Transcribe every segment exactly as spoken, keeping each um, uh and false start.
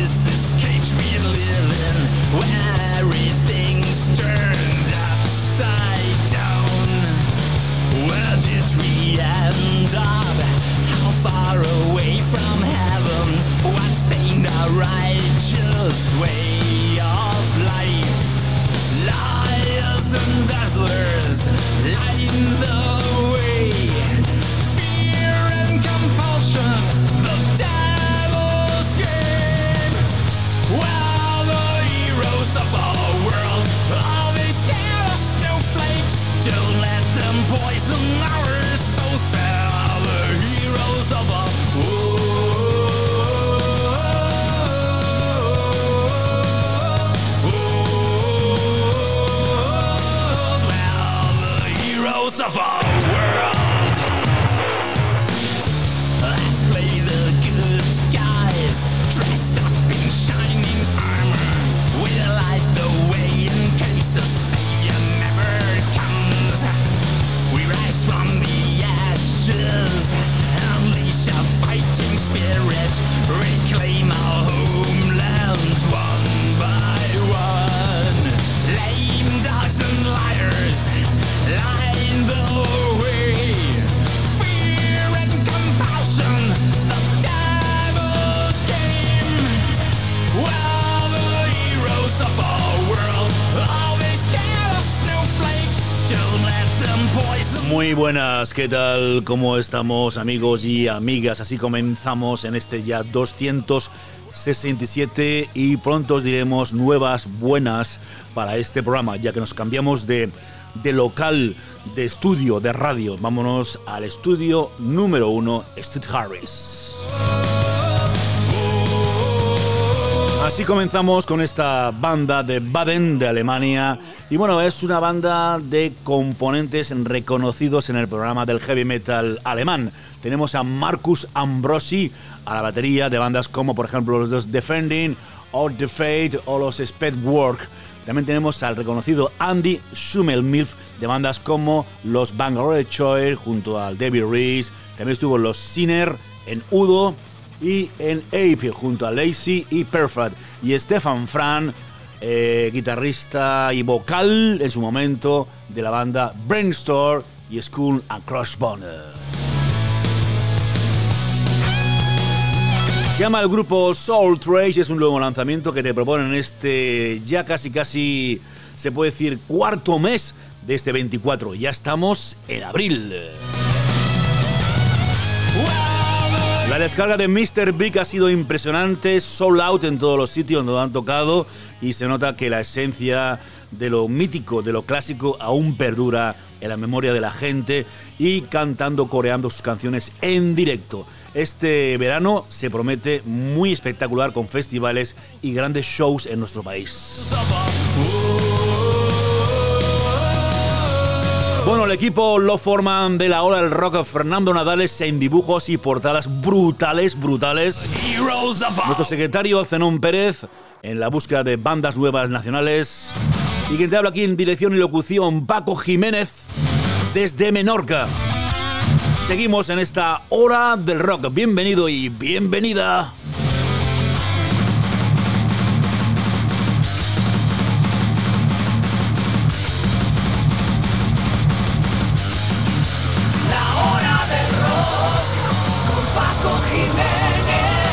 is this cage we live in, where everything's turned upside down? Where did we end up? How far away from heaven? What stained our righteous way of life? Liars and dazzlers lighting the way. Fear and compulsion, the devil's game. Well, the heroes of our world, all these scared of snowflakes. Don't let them poison our souls. They're the heroes of our world. Of our world. Let's play the good guys, dressed up in shining armor. We'll light the way in case the savior never comes. We rise from the ashes, unleash a fighting spirit, reclaim our homeland one by one. Lame dogs and liars, line the way. Fear and compulsion, the devil's game. Well, the heroes of our world, always scared of snowflakes. Don't let them poison. Muy buenas, ¿qué tal? ¿Cómo estamos, amigos y amigas? Así comenzamos en este ya doscientos sesenta y siete y pronto os diremos nuevas buenas para este programa, ya que nos cambiamos de de local, de estudio, de radio. Vámonos al estudio número uno, Steve Harris. Así comenzamos con esta banda de Baden, de Alemania. Y bueno, es una banda de componentes reconocidos en el programa del heavy metal alemán. Tenemos a Marcus Ambrosi a la batería de bandas como, por ejemplo, los Defending, or The Fate o los Speedwork. También tenemos al reconocido Andy Schummelmilf de bandas como los Bangalore Choir junto al David Reese. También estuvo los Sinner en Udo y en Ape junto a Lacey y Perfect. Y Stefan Fran, eh, guitarrista y vocal en su momento de la banda Brainstorm y Skull and Crossbones. Se llama el grupo Soul Trace, es un nuevo lanzamiento que te proponen este ya casi casi se puede decir cuarto mes de este veinticuatro. Ya estamos en abril. La descarga de míster Big ha sido impresionante, sold out en todos los sitios donde han tocado y se nota que la esencia de lo mítico, de lo clásico aún perdura en la memoria de la gente y cantando, coreando sus canciones en directo. Este verano se promete muy espectacular con festivales y grandes shows en nuestro país. Bueno, el equipo lo forman de la ola del rock Fernando Nadales en dibujos y portadas brutales, brutales. Nuestro secretario Zenón Pérez en la búsqueda de bandas nuevas nacionales. Y quien te habla aquí en dirección y locución, Paco Jiménez, desde Menorca. Seguimos en esta hora del rock. Bienvenido y bienvenida. La hora del rock con Paco Jiménez.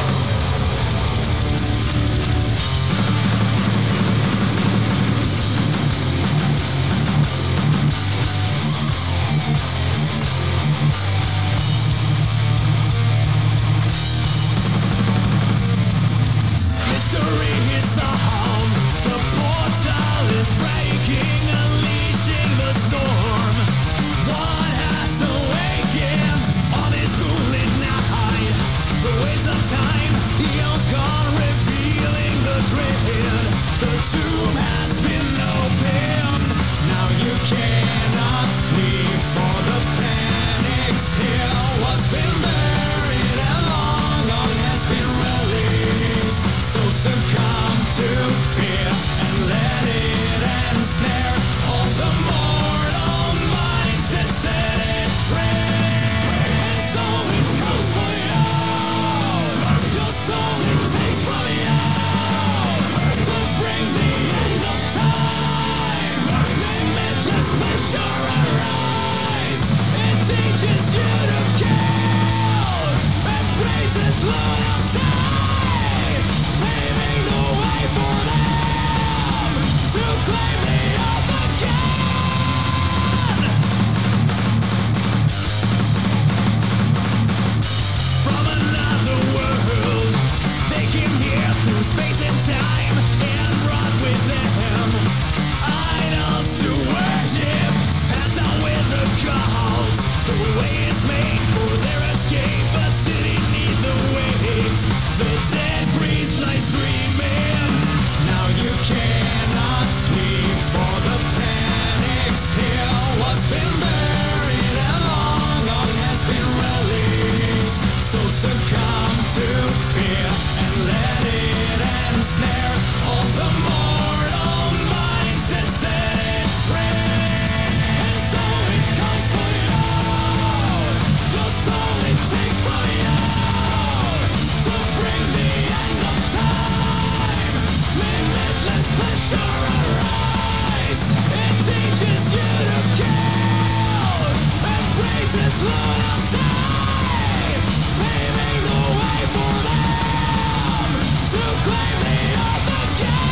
Soul it takes from you. time and run with them. Idols to worship, pass down with the cult. The way is made for their escape, a city neath the waves. The dead priest lies dreaming. Now you cannot flee, for the panic's hill. What's been buried and long gone has been released. So succumb to fear and let it ensnare all the mortal minds that set it free. And so it comes for you, the soul it takes from you, to bring the end of time. Limitless pleasure arise. It teaches you to kill and praises lunacy, paving the way for them to claim the earth again.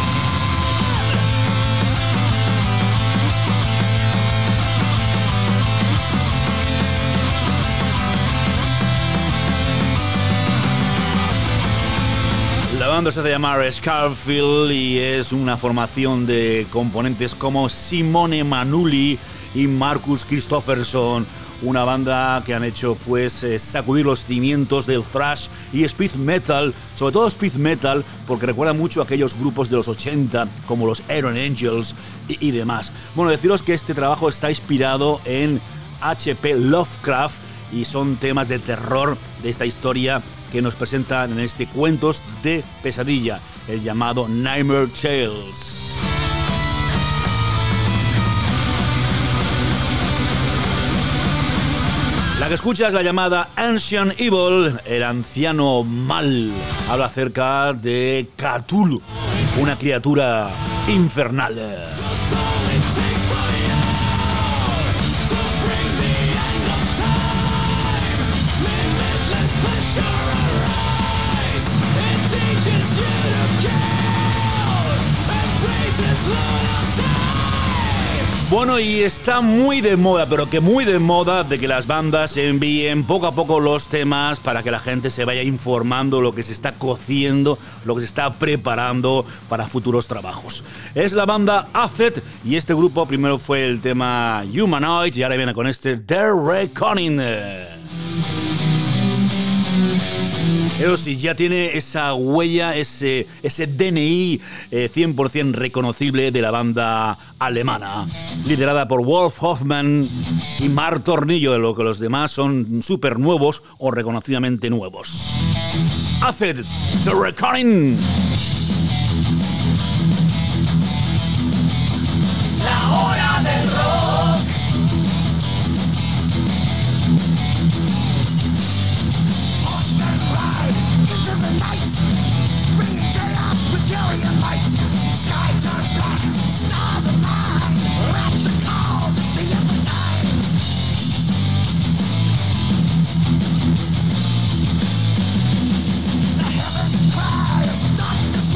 La banda se hace llamar Scarfield y es una formación de componentes como Simone Manuli y Marcus Kristofferson, una banda que han hecho pues eh, sacudir los cimientos del thrash y speed metal, sobre todo speed metal, porque recuerda mucho a aquellos grupos de los ochenta como los Iron Angels y, y demás. Bueno, deciros que este trabajo está inspirado en H P Lovecraft y son temas de terror de esta historia que nos presentan en este Cuentos de Pesadilla, el llamado Nightmare Tales. La que escuchas es la llamada Ancient Evil, el anciano mal. Habla acerca de Cthulhu, una criatura infernal. Bueno, y está muy de moda, pero que muy de moda, de que las bandas envíen poco a poco los temas para que la gente se vaya informando lo que se está cociendo, lo que se está preparando para futuros trabajos. Es la banda Acid y este grupo primero fue el tema Humanoid y ahora viene con este The Reckoning. Pero sí, ya tiene esa huella, ese, ese D N I eh, cien por ciento reconocible de la banda alemana, liderada por Wolf Hoffmann y Mark Tornillo, de lo que los demás son súper nuevos o reconocidamente nuevos. Acid, The Reckoning. La hora del rock. Into the night, bringing chaos with fury and light. Sky turns black, stars align. Rapture calls, it's the end of times. The heavens cry as darkness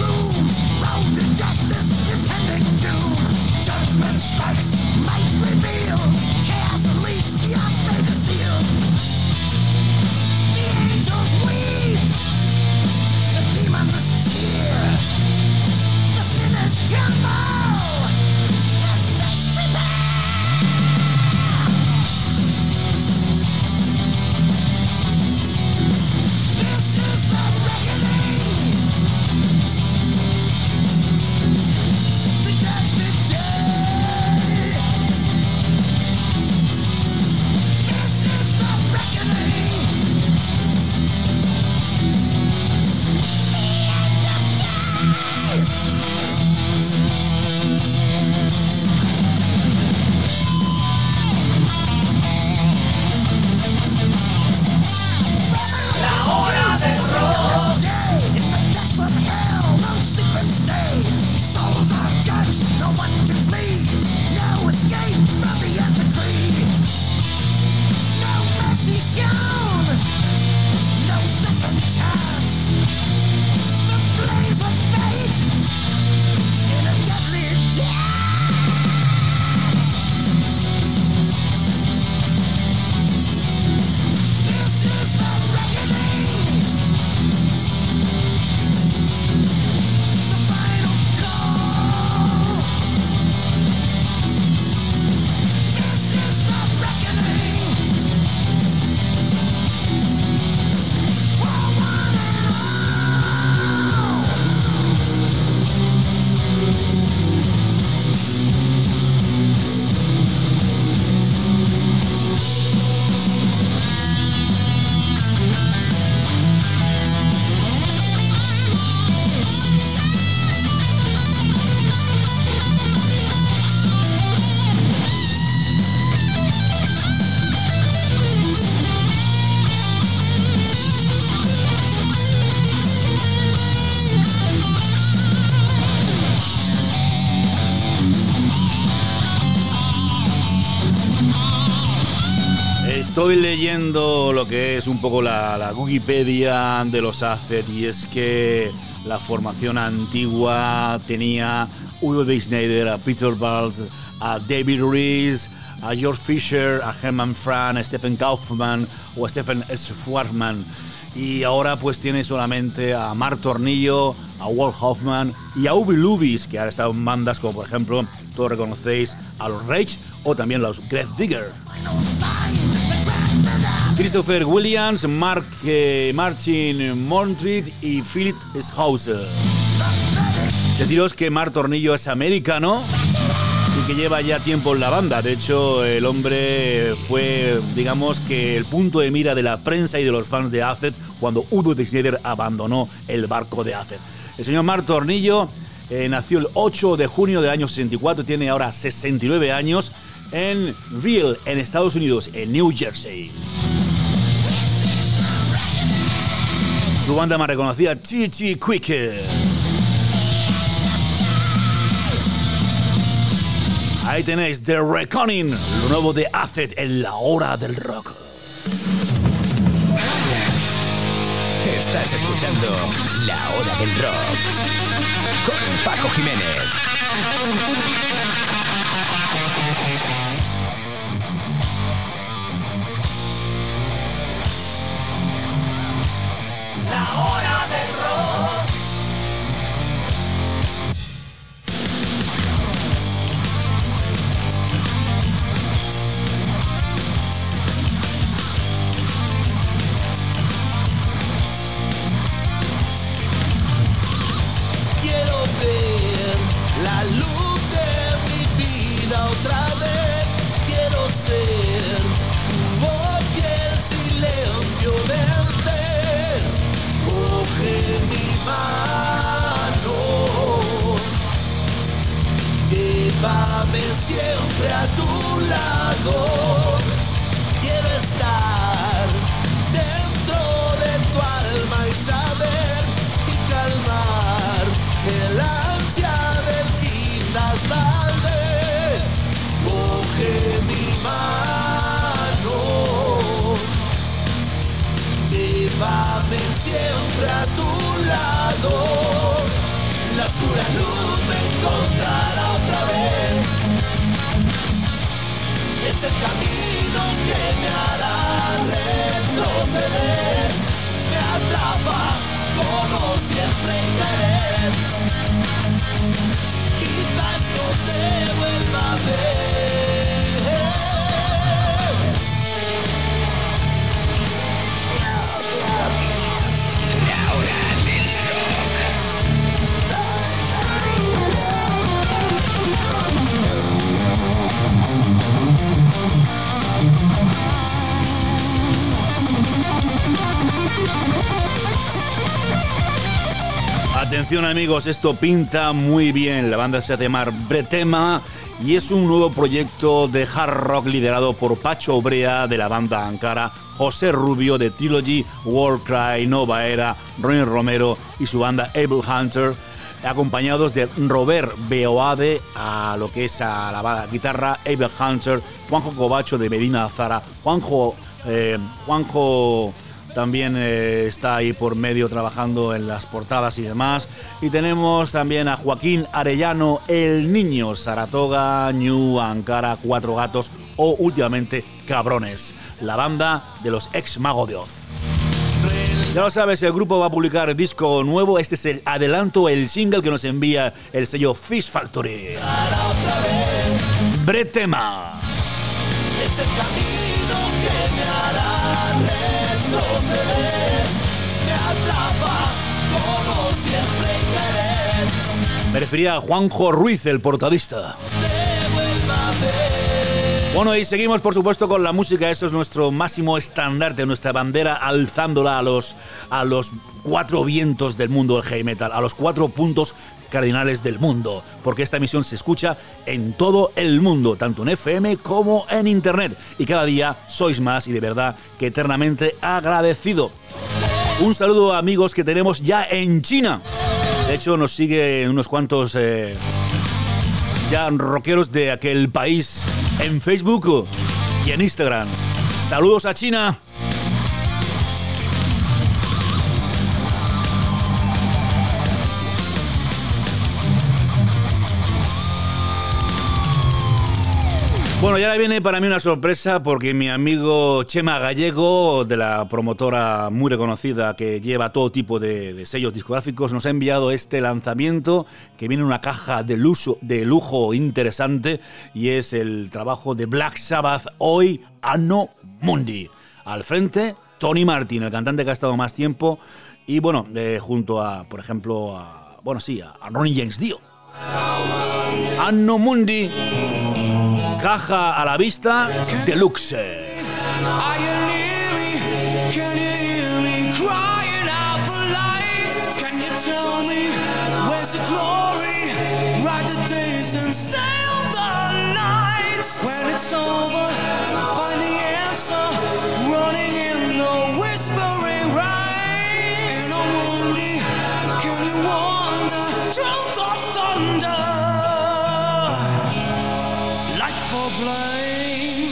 Estoy leyendo lo que es un poco la, la Wikipedia de los Acid, y es que la formación antigua tenía a Uwe B. Schneider, a Peter Balz, a David Rees, a George Fisher, a Herman Frank, a Stephen Kaufman o a Stephen Schwarzman. Y ahora pues tiene solamente a Mark Tornillo, a Walt Hoffman y a Uwe Lubis, que ha estado en bandas como por ejemplo, todos reconocéis a los Rage o también a los Gravedigger. Christopher Williams, Mark, eh, Martin Montreat y Philip Schauser. Deciros que Mark Tornillo es americano y que lleva ya tiempo en la banda. De hecho, el hombre fue, digamos, que el punto de mira de la prensa y de los fans de Acid cuando Uwe B. Schneider abandonó el barco de Acid. El señor Mark Tornillo eh, nació el ocho de junio del año sesenta y cuatro, tiene ahora sesenta y nueve años, en Vail, en Estados Unidos, en New Jersey. Su banda más reconocida, Chi Chi Quicker. Ahí tenéis The Reckoning, lo nuevo de Acid en la hora del rock. Estás escuchando La Hora del Rock con Paco Jiménez. La hora del rock. Quiero ver la luz de mi vida otra vez. Quiero ser tu voz y el silencio vencer. Coge mi mano, llévame siempre a tu lado. Quiero estar dentro de tu alma y saber y calmar el ansia del quizás tal vez. Coge mi mano, llévame siempre a tu lado. La oscura luz me encontrará otra vez. Es el camino que me hará retroceder. Me atrapa como siempre querer. Quizás no te vuelva a ver. Atención amigos, esto pinta muy bien. La banda se hace llamar Bretema y es un nuevo proyecto de hard rock liderado por Pacho Obrea de la banda Ankara, José Rubio de Trilogy, Warcry, Nova Era, Ronnie Romero y su banda Able Hunter, acompañados de Robert Beoade a lo que es a la guitarra, Able Hunter, Juanjo Covacho de Medina Zara, Juanjo, eh, Juanjo también eh, está ahí por medio trabajando en las portadas y demás. Y tenemos también a Joaquín Arellano, El Niño, Saratoga, New, Ankara, Cuatro Gatos o últimamente Cabrones, la banda de los ex Mago de Oz. Ya lo sabes, el grupo va a publicar disco nuevo. Este es el adelanto, el single que nos envía el sello Fish Factory. Bretema. Es el camino que me hará retroceder. Me atrapa como siempre querer. Me refería a Juanjo Ruiz, el portadista. Te vuelva a ver. Bueno, y seguimos por supuesto con la música. Eso es nuestro máximo estandarte, nuestra bandera, alzándola a los, a los cuatro vientos del mundo del heavy metal, a los cuatro puntos cardinales del mundo, porque esta emisión se escucha en todo el mundo, tanto en F M como en internet, y cada día sois más y de verdad que eternamente agradecido. Un saludo a amigos que tenemos ya en China. De hecho nos siguen unos cuantos eh, ya rockeros de aquel país en Facebook y en Instagram. Saludos a China. Bueno, y ahora viene para mí una sorpresa porque mi amigo Chema Gallego, de la promotora muy reconocida que lleva todo tipo de, de sellos discográficos, nos ha enviado este lanzamiento que viene en una caja de lujo, de lujo interesante, y es el trabajo de Black Sabbath, hoy Anno Mundi. Al frente, Tony Martin, el cantante que ha estado más tiempo, y bueno, eh, junto a, por ejemplo, a, bueno, sí, a, a Ronnie James Dio. Anno Mundi. Caja a la vista, deluxe. Are you near me? Can you hear me crying out for life? Can you tell me where's the glory? Ride the days and sail the nights. When it's over, find the answer, running in the whispering rain. In a Mundi, can you wander through the thunder? Blame.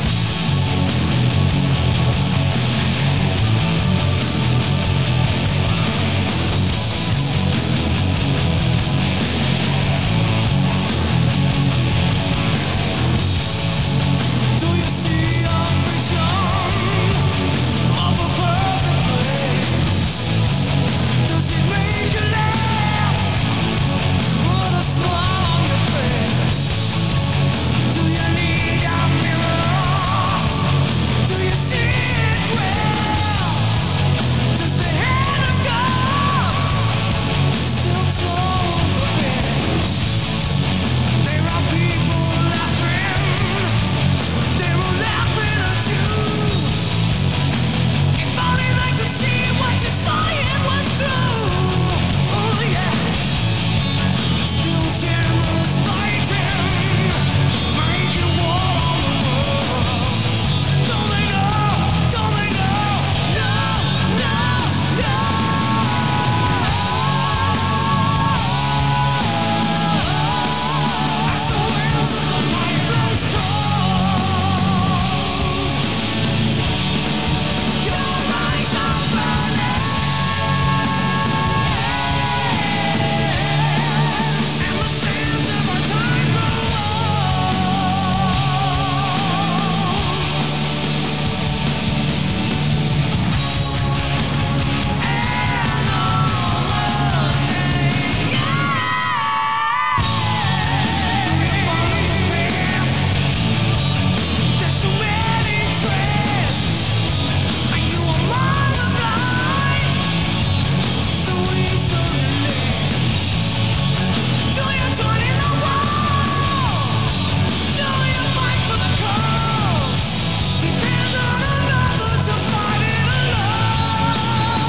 Do you see a vision of a perfect place? Does it make you laugh? Put a smile on your face. Do you need a mirror? Do you see it well? Does the hand of God still told the bed? There are people laughing, they were laughing at you. If only they could see what you saw it was true. Oh yeah. Still generals fighting, making war on the world. Don't they know? Don't they know? No, no, no. As the winds of the night blows cold, your eyes are burning, and the sands of our time grow old. Do you find it fair? There's so many trends. Are you among the blind? So easily led. Do you join in the war? Do you fight for the cause? Depend on another to fight it alone.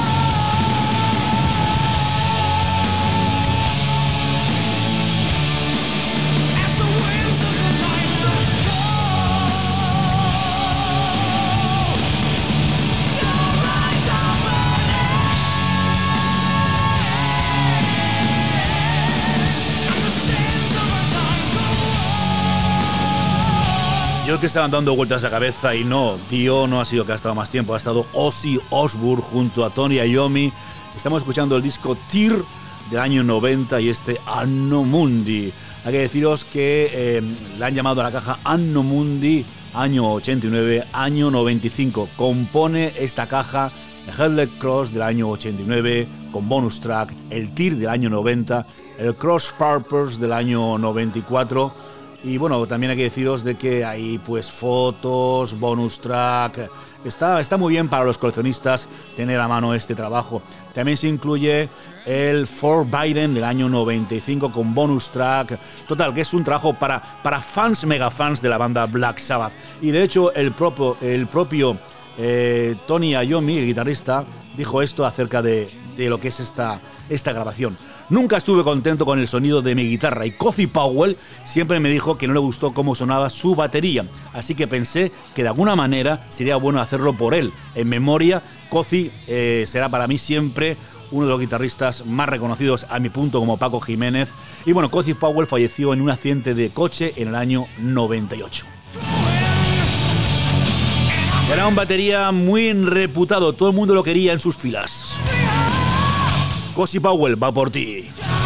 As the winds of the night blows cold, your eyes are burning, and the sands of our time grow old. Yo que estaban dando vueltas a la cabeza y no, Dio no ha sido que ha estado más tiempo, ha estado Ozzy Osbourne junto a Tony Iommi. Estamos escuchando el disco Tear del año noventa y este Anno Mundi. Hay que deciros que eh, le han llamado a la caja Anno Mundi año ochenta y nueve, año noventa y cinco. Compone esta caja el Headless Cross del año ochenta y nueve con bonus track, el Tear del año noventa, el Cross Purpose del año noventa y cuatro. Y bueno, también hay que deciros de que hay pues fotos, bonus track. Está, está muy bien para los coleccionistas tener a mano este trabajo. También se incluye el For Biden del año noventa y cinco con bonus track. Total, que es un trabajo para, para fans, mega fans de la banda Black Sabbath. Y de hecho el propio, el propio eh, Tony Iommi, el guitarrista, dijo esto acerca de, de lo que es esta, esta grabación. Nunca estuve contento con el sonido de mi guitarra y Cozy Powell siempre me dijo que no le gustó cómo sonaba su batería, así que pensé que de alguna manera sería bueno hacerlo por él. En memoria, Cozy eh, será para mí siempre uno de los guitarristas más reconocidos a mi punto como Paco Jiménez. Y bueno, Cozy Powell falleció en un accidente de coche en el año noventa y ocho. Era un batería muy reputado, todo el mundo lo quería en sus filas. Cozy Powell va por ti.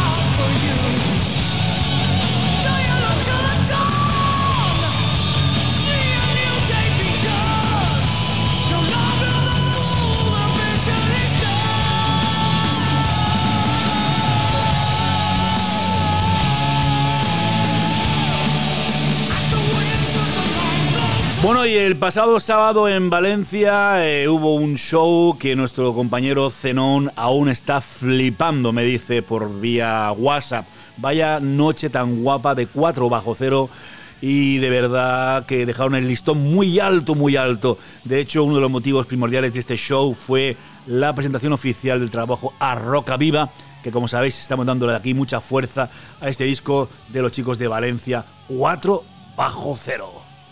Bueno, y el pasado sábado en Valencia eh, hubo un show que nuestro compañero Zenón aún está flipando, me dice por vía WhatsApp. Vaya noche tan guapa de cuatro bajo cero y de verdad que dejaron el listón muy alto, muy alto. De hecho, uno de los motivos primordiales de este show fue la presentación oficial del trabajo A Roca Viva, que como sabéis estamos dándole aquí mucha fuerza a este disco de los chicos de Valencia, cuatro bajo cero.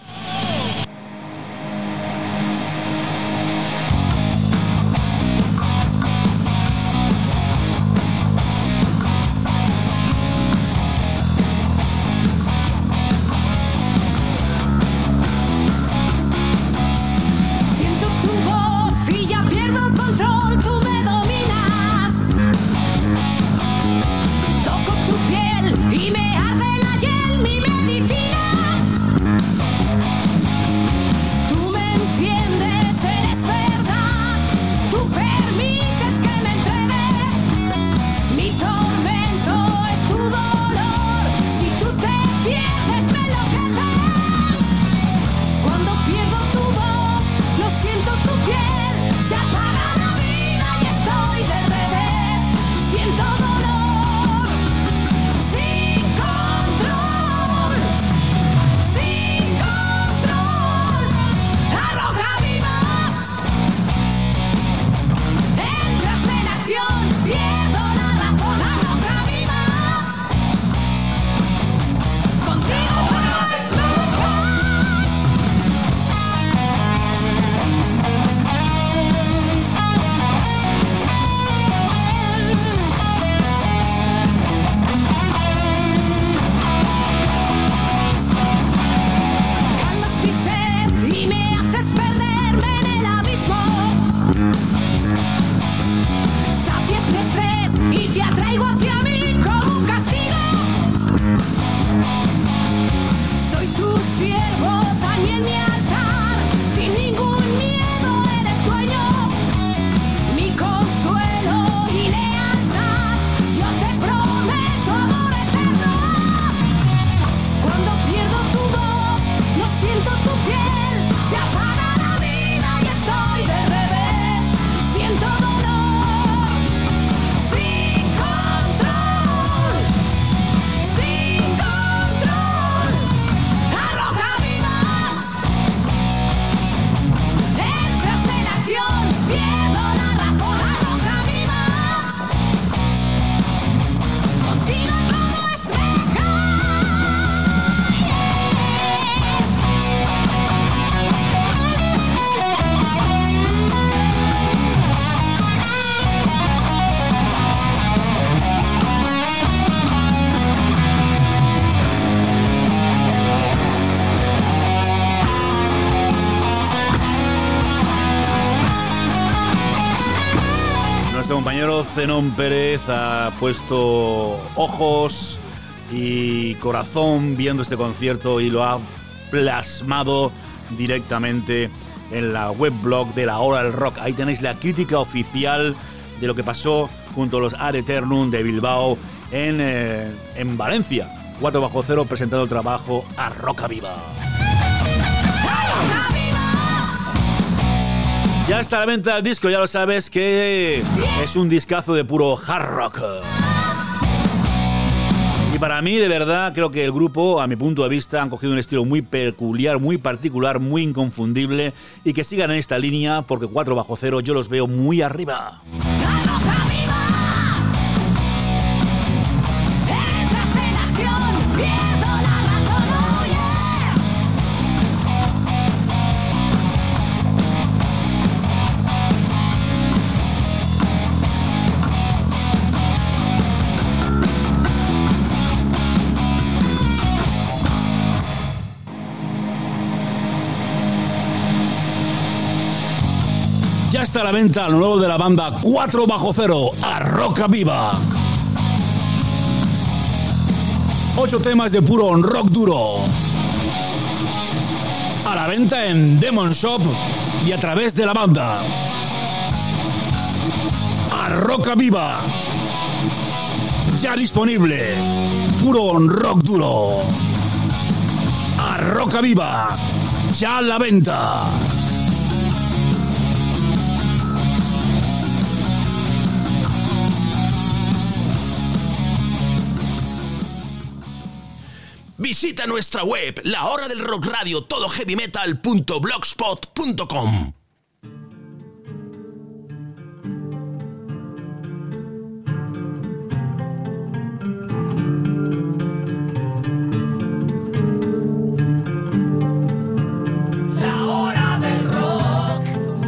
Compañero Zenón Pérez ha puesto ojos y corazón viendo este concierto y lo ha plasmado directamente en la webblog de la Hora del Rock. Ahí tenéis la crítica oficial de lo que pasó junto a los Ad Eternum de Bilbao en, eh, en Valencia. cuatro bajo cero presentando el trabajo A Roca Viva. Ya está a la venta el disco, ya lo sabes que es un discazo de puro hard rock. Y para mí, de verdad, creo que el grupo, a mi punto de vista, han cogido un estilo muy peculiar, muy particular, muy inconfundible, y que sigan en esta línea porque cuatro bajo cero yo los veo muy arriba. está a la venta lo nuevo de la banda cuatro bajo cero, A Roca Viva. Ocho temas de puro rock duro. A la venta en Demon Shop y a través de la banda. A Roca Viva. Ya disponible. Puro rock duro. A Roca Viva. Ya a la venta. Visita nuestra web, La Hora del Rock Radio, todo heavy metal punto blogspot punto com. La hora del rock.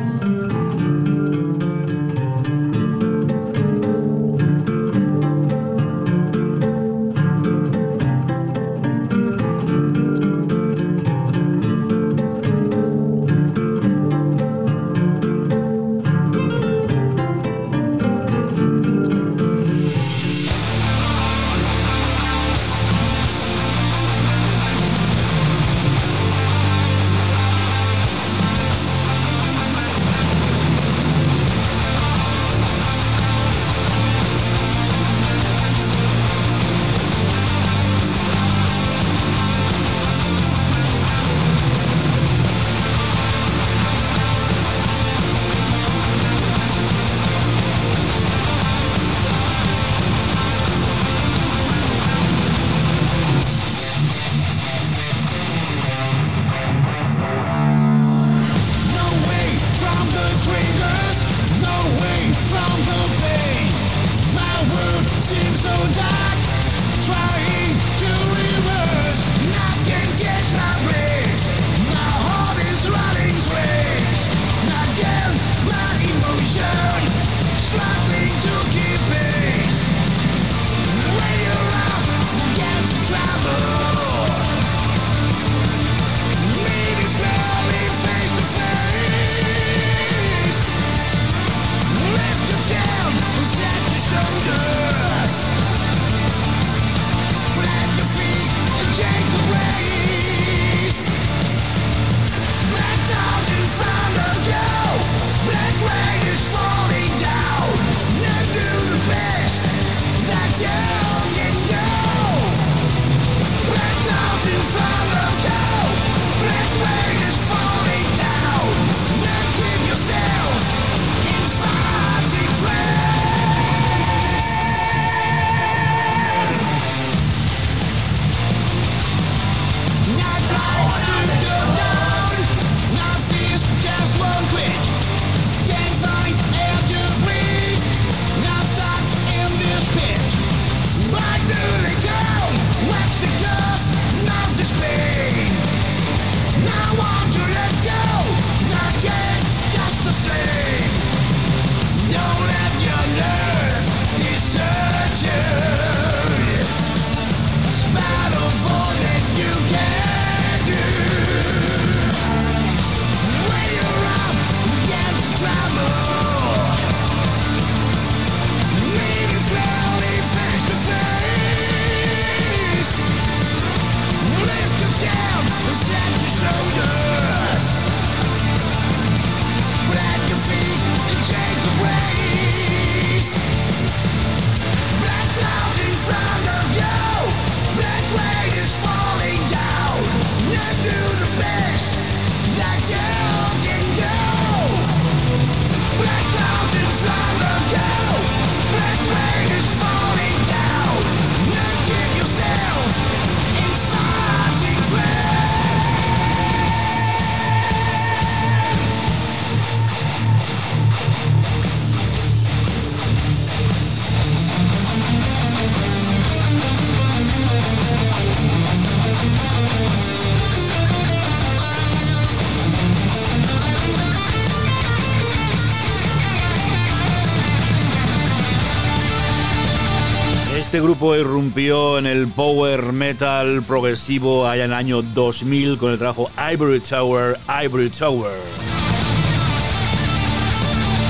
Este grupo irrumpió en el power metal progresivo allá en el año dos mil con el trabajo Ivory Tower, Ivory Tower.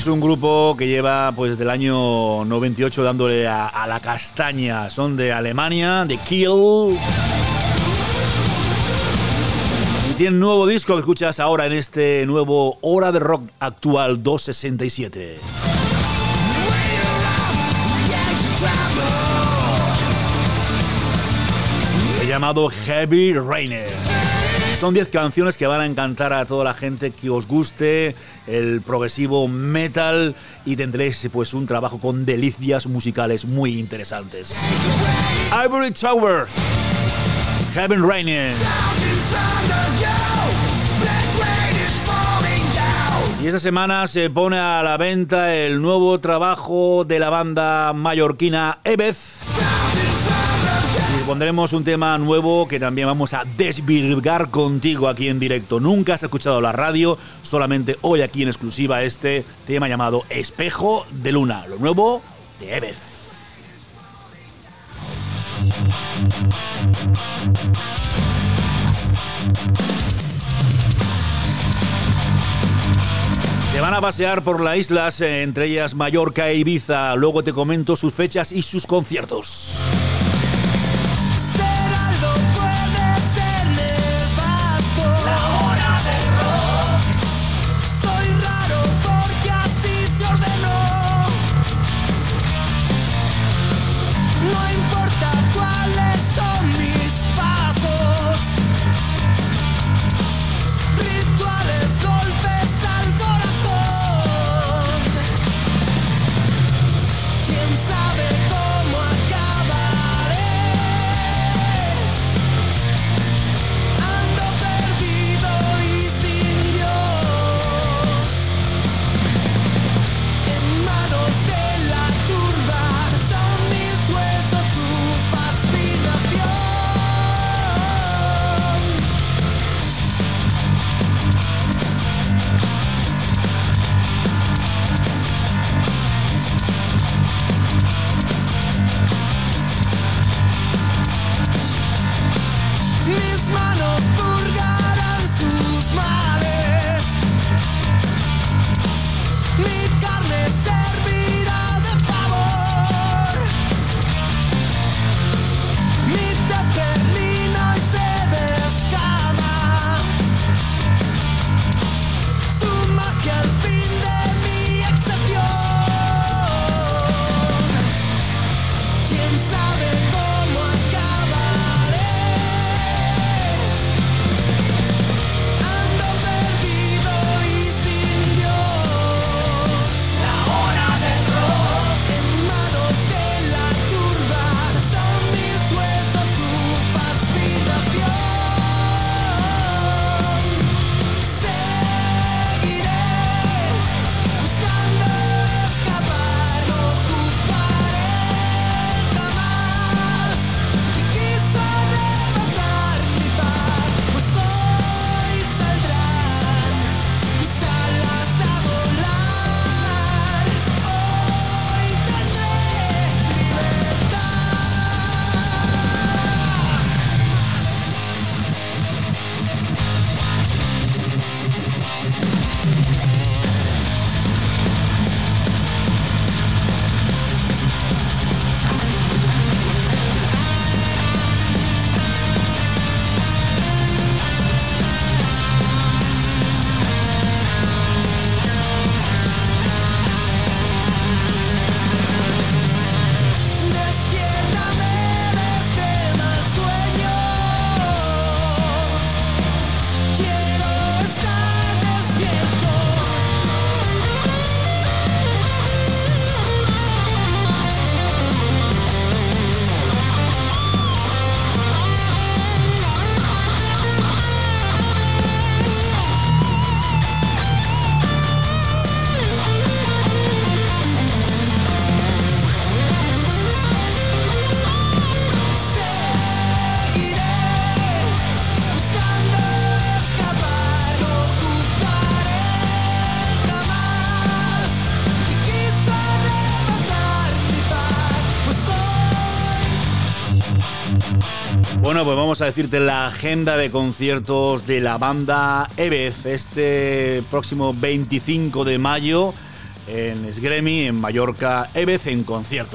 Es un grupo que lleva pues desde el año noventa y ocho dándole a, a la castaña. Son de Alemania, de Kiel. Y tienen un nuevo disco que escuchas ahora en este nuevo Hora de Rock Actual doscientos sesenta y siete. He llamado Heavy Rainer. Son diez canciones que van a encantar a toda la gente que os guste el progresivo metal y tendréis pues un trabajo con delicias musicales muy interesantes. Ivory Tower, Heavy Rainer. Y esta semana se pone a la venta el nuevo trabajo de la banda mallorquina Ebeth. Y pondremos un tema nuevo que también vamos a desvirgar contigo aquí en directo. Nunca has escuchado la radio, solamente hoy aquí en exclusiva este tema llamado Espejo de Luna, lo nuevo de Ebeth. Se van a pasear por las islas, entre ellas Mallorca e Ibiza. Luego te comento sus fechas y sus conciertos. Bueno, pues vamos a decirte la agenda de conciertos de la banda Ebeth este próximo veinticinco de mayo en Esgremi, en Mallorca, Ebez en concierto.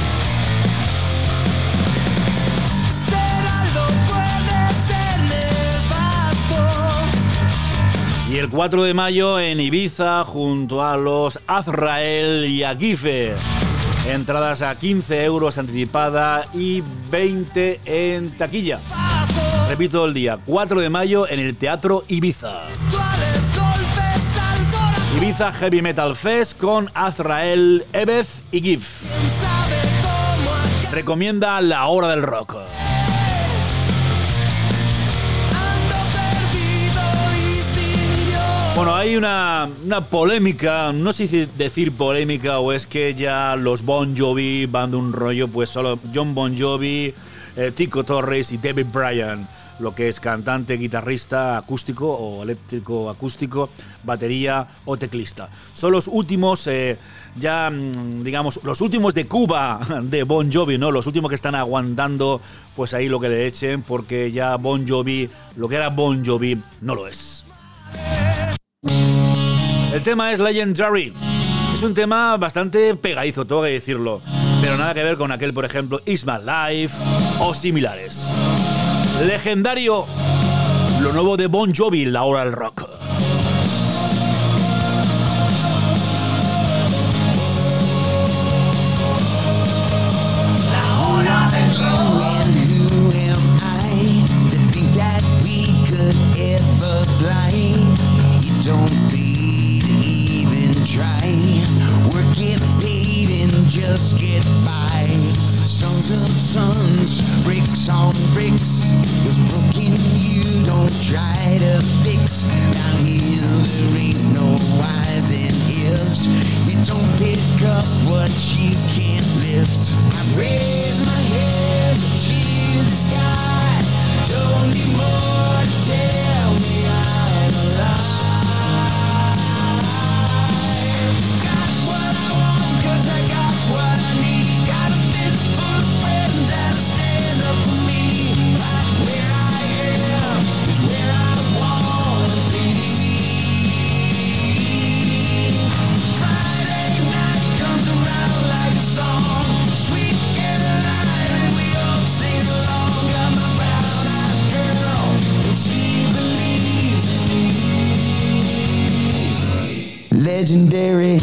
Y el cuatro de mayo en Ibiza junto a los Azrael y a Gife. Entradas a quince euros anticipada y veinte en taquilla. Repito el día, cuatro de mayo en el Teatro Ibiza. Ibiza Heavy Metal Fest con Azrael, Ebez y Gif. Recomienda La Hora del Rock. Bueno, hay una, una polémica, no sé si decir polémica o es que ya los Bon Jovi van de un rollo, pues solo John Bon Jovi, eh, Tico Torres y David Bryan, lo que es cantante, guitarrista acústico o eléctrico acústico, batería o teclista. Son los últimos, eh, ya digamos, los últimos de Cuba de Bon Jovi, ¿no? Los últimos que están aguantando, pues ahí lo que le echen, porque ya Bon Jovi, lo que era Bon Jovi, no lo es. El tema es Legendary. Es un tema bastante pegadizo, tengo que decirlo, pero nada que ver con aquel, por ejemplo, It's My Life o similares. Legendario, lo nuevo de Bon Jovi, La Hora del Rock. La hora del rock. And who am I to think that we could ever fly? You don't pay to even try. Work, get paid and just get by. Sons of sons, bricks on bricks. What's broken you don't try to fix. Down here there ain't no whys and ifs. You don't pick up what you can't lift. I raise my head to the sky. Don't need more to tell me I'm alive. Got what I want 'cause I got what I need. Got a fist full of friends that stand up for me. Right where I am is where I wanna be. Friday night comes around like a song. Sweet Caroline and we all sing along. Got my brown-eyed girl and she believes in me. Legendary.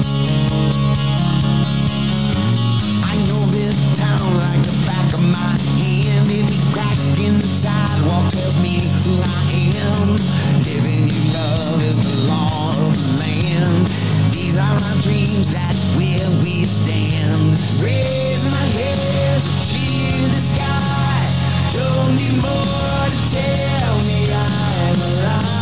I know this town like the back of my hand. Every crack in the sidewalk tells me who I am. Living in love is the law of the land. These are our dreams, that's where we stand. Raise my head to the sky. Don't need more to tell me I'm alive.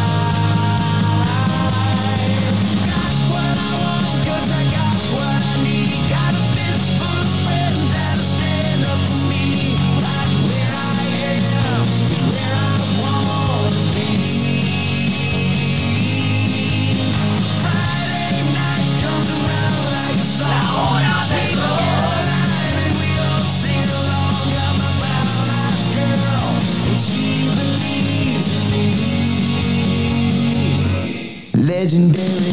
Got what I want 'cause I got what I need. Got a fist full of friends that'll stand up for me. Right where I am is where I wanna be. Friday night comes around like a song. La hora del rock. And we all sing along. Got my brown-eyed girl and she believes in me. Legendary.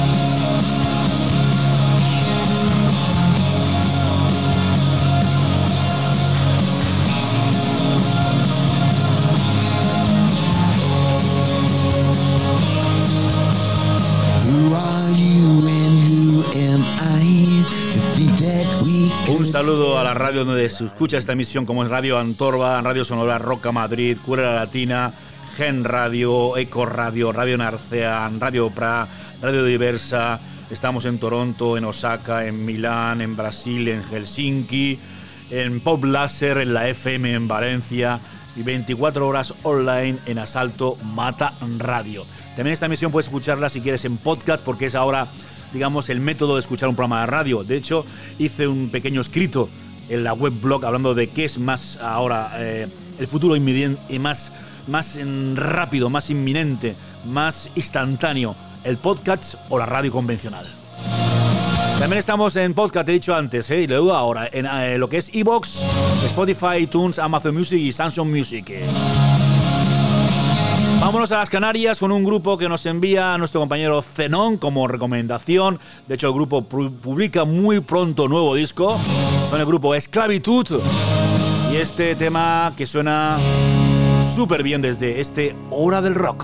Who are you and who am I to think that we Un could saludo a la radio donde se escucha esta emisión, como es Radio Antorba, Radio Sonora, Roca Madrid, Cura Latina, Gen Radio, Eco Radio, Radio Narcea, Radio Pra, Radio Diversa. Estamos en Toronto, en Osaka, en Milán, en Brasil, en Helsinki, en Pop Láser, en la F M en Valencia y veinticuatro horas online en Asalto Mata Radio. También esta emisión puedes escucharla si quieres en podcast, porque es ahora, digamos, el método de escuchar un programa de radio. De hecho, hice un pequeño escrito en la web blog hablando de qué es más ahora eh, el futuro inminente y más, más rápido, más inminente, más instantáneo, el podcast o la radio convencional. También estamos en podcast, he dicho antes, ¿eh? Y lo digo ahora, en eh, lo que es iVoox, Spotify, iTunes, Amazon Music y Samsung Music. Vámonos a las Canarias con un grupo que nos envía a nuestro compañero Zenón como recomendación. De hecho, el grupo publica muy pronto nuevo disco. Son el grupo Esclavitud. Y este tema que suena súper bien desde este Hora del Rock.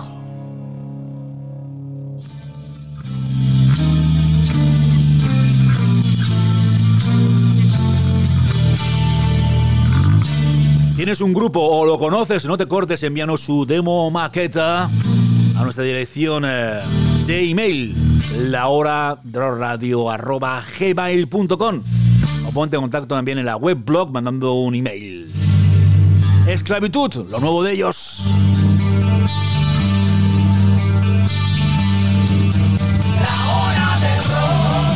¿Tienes un grupo o lo conoces? No te cortes, envíanos su demo maqueta a nuestra dirección de email, lahoradelrock arroba gmail punto com, o ponte en contacto también en la webblog mandando un email. Esclavitud, lo nuevo de ellos. La hora del rock.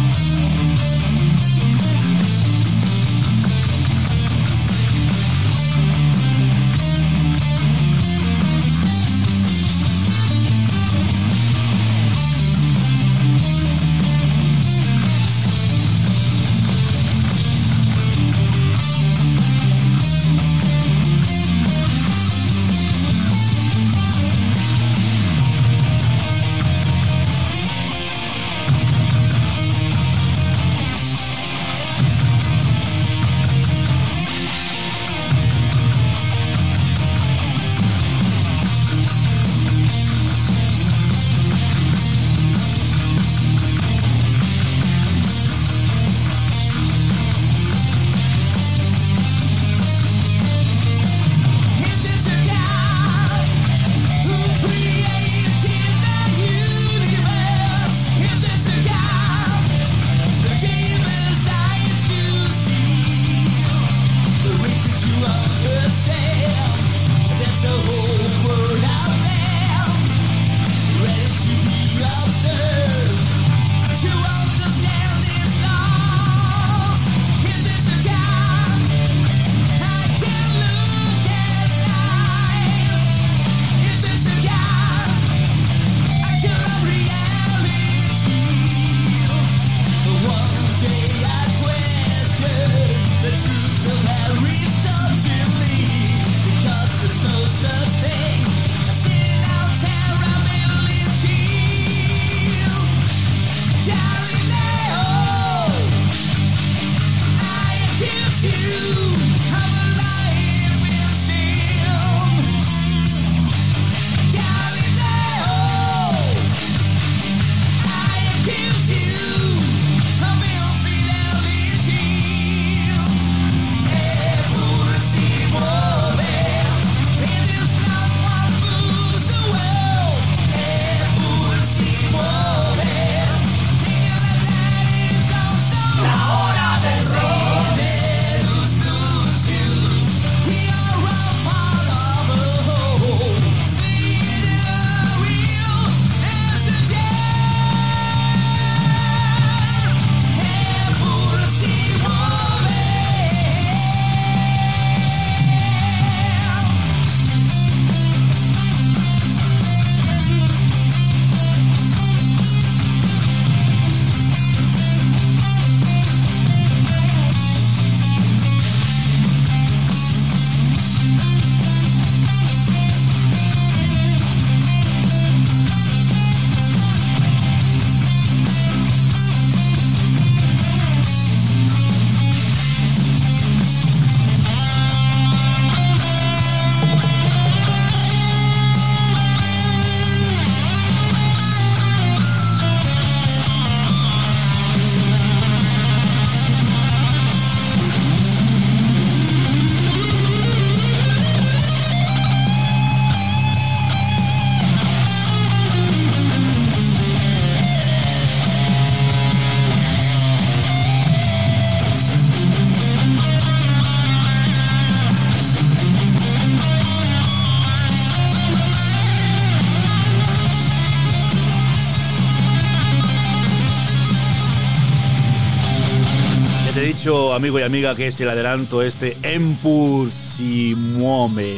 Te he dicho, amigo y amiga, que es el adelanto este Empur si muove.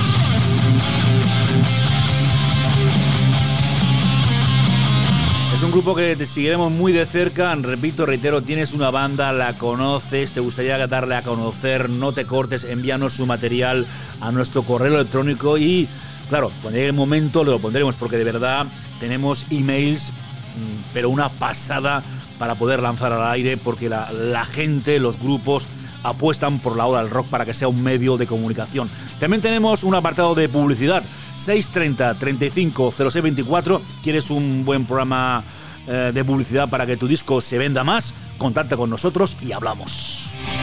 Es un grupo que te seguiremos muy de cerca. Repito, reitero, tienes una banda, la conoces, te gustaría darle a conocer, no te cortes, envíanos su material a nuestro correo electrónico y Claro, cuando llegue el momento lo pondremos porque de verdad tenemos emails, pero una pasada para poder lanzar al aire porque la, la gente, los grupos apuestan por la hora del rock para que sea un medio de comunicación. También tenemos un apartado de publicidad, seis treinta, treinta y cinco, cero seis veinticuatro. ¿Quieres un buen programa eh, de publicidad para que tu disco se venda más? Contacta con nosotros y hablamos.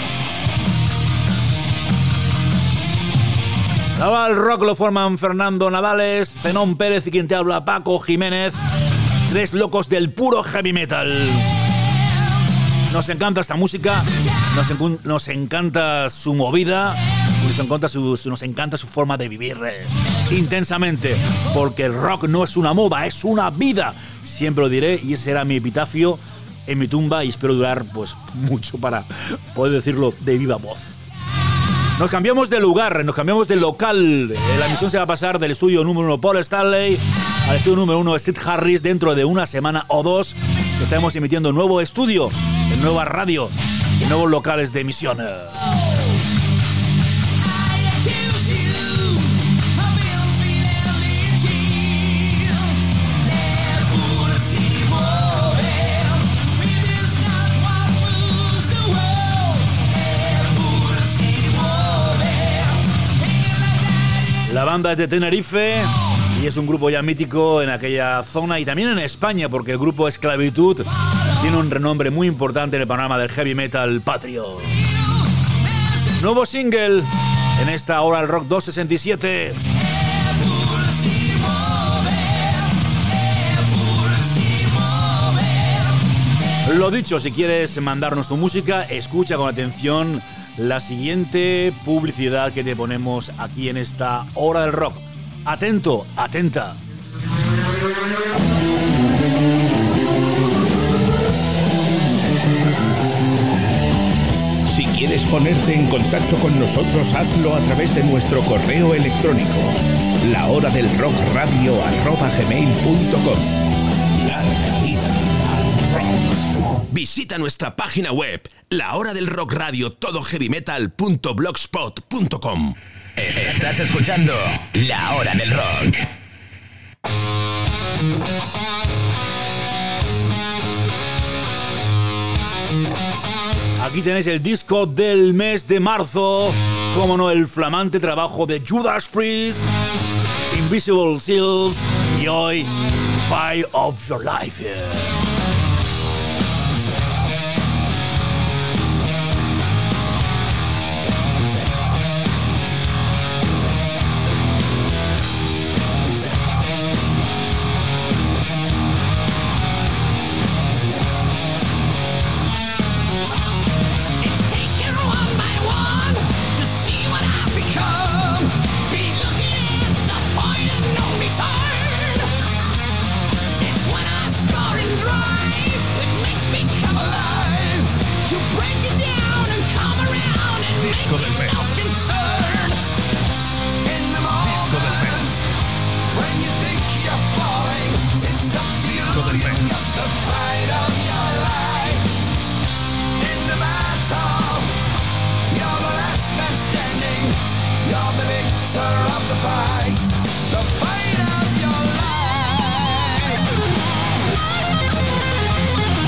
La hora del rock lo forman Fernando Nadales, Zenón Pérez y quien te habla, Paco Jiménez. Tres locos del puro heavy metal. Nos encanta esta música, nos, encu- nos encanta su movida, nos encanta su, su, nos encanta su forma de vivir eh, intensamente, porque el rock no es una moda, es una vida. Siempre lo diré y ese será mi epitafio en mi tumba y espero durar pues mucho para poder decirlo de viva voz. Nos cambiamos de lugar, nos cambiamos de local. La emisión se va a pasar del estudio número uno Paul Stanley al estudio número uno Steve Harris dentro de una semana o dos. Estamos emitiendo un nuevo estudio, en nueva radio, en nuevos locales de emisión. La banda es de Tenerife y es un grupo ya mítico en aquella zona y también en España porque el grupo Esclavitud tiene un renombre muy importante en el panorama del heavy metal patrio. Nuevo single en esta hora del rock doscientos sesenta y siete. Lo dicho, si quieres mandarnos tu música, escucha con atención la siguiente publicidad que te ponemos aquí en esta hora del rock. Atento, atenta. Si quieres ponerte en contacto con nosotros, hazlo a través de nuestro correo electrónico, la hora del rock radio arroba gmail punto com. Larga vida al rock. Visita nuestra página web, la hora del rock radio todo heavy metal punto blogspot punto com. Estás escuchando La Hora del Rock. Aquí tenéis el disco del mes de marzo, como no, el flamante trabajo de Judas Priest, Invisible Seals y hoy Fight of Your Life. Disco del mes. Disco del mes. Disco del mes.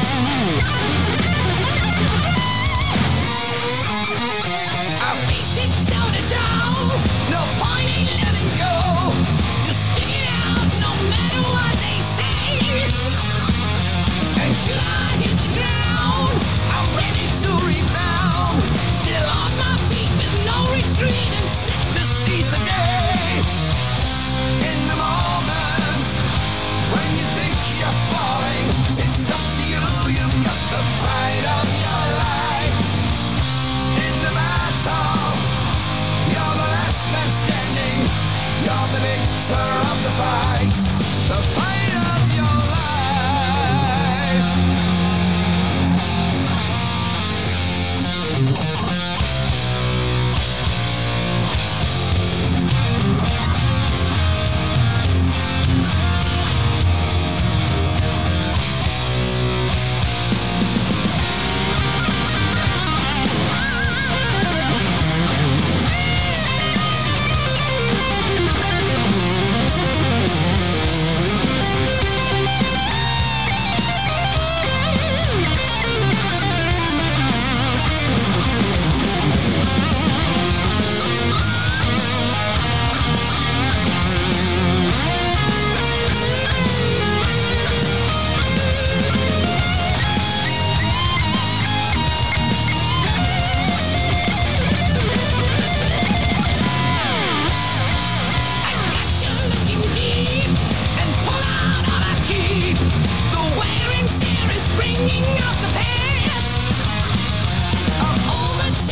I face it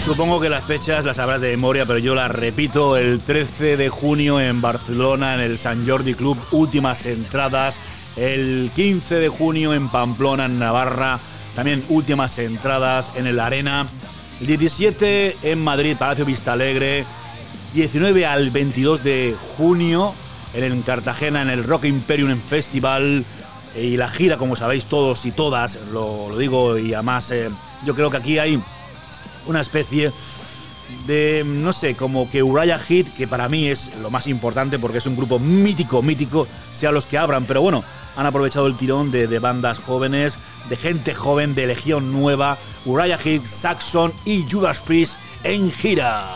Supongo que las fechas las sabrás de memoria, pero yo las repito. El trece de junio en Barcelona, en el Sant Jordi Club, últimas entradas. El quince de junio en Pamplona, en Navarra, también últimas entradas en el Arena. El diecisiete en Madrid, Palacio Vistalegre. diecinueve al veintidós de junio en Cartagena, en el Rock Imperium Festival. Y la gira, como sabéis todos y todas, lo, lo digo, y además eh, yo creo que aquí hay una especie de, no sé, como que Uriah Heep, que para mí es lo más importante porque es un grupo mítico, mítico, sea los que abran, pero bueno, han aprovechado el tirón de, de bandas jóvenes, de gente joven, de legión nueva. Uriah Heep, Saxon y Judas Priest en gira.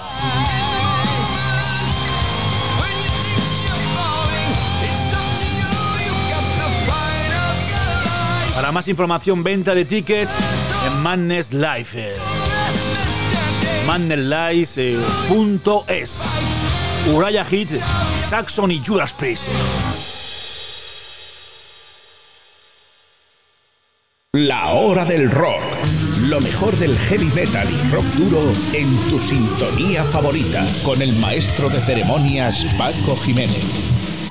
Para más información, venta de tickets en Madness Live. madness live punto es. Uriah Heep, Saxon y Judas Priest. La hora del rock. Lo mejor del heavy metal y rock duro en tu sintonía favorita. Con el maestro de ceremonias Paco Jiménez.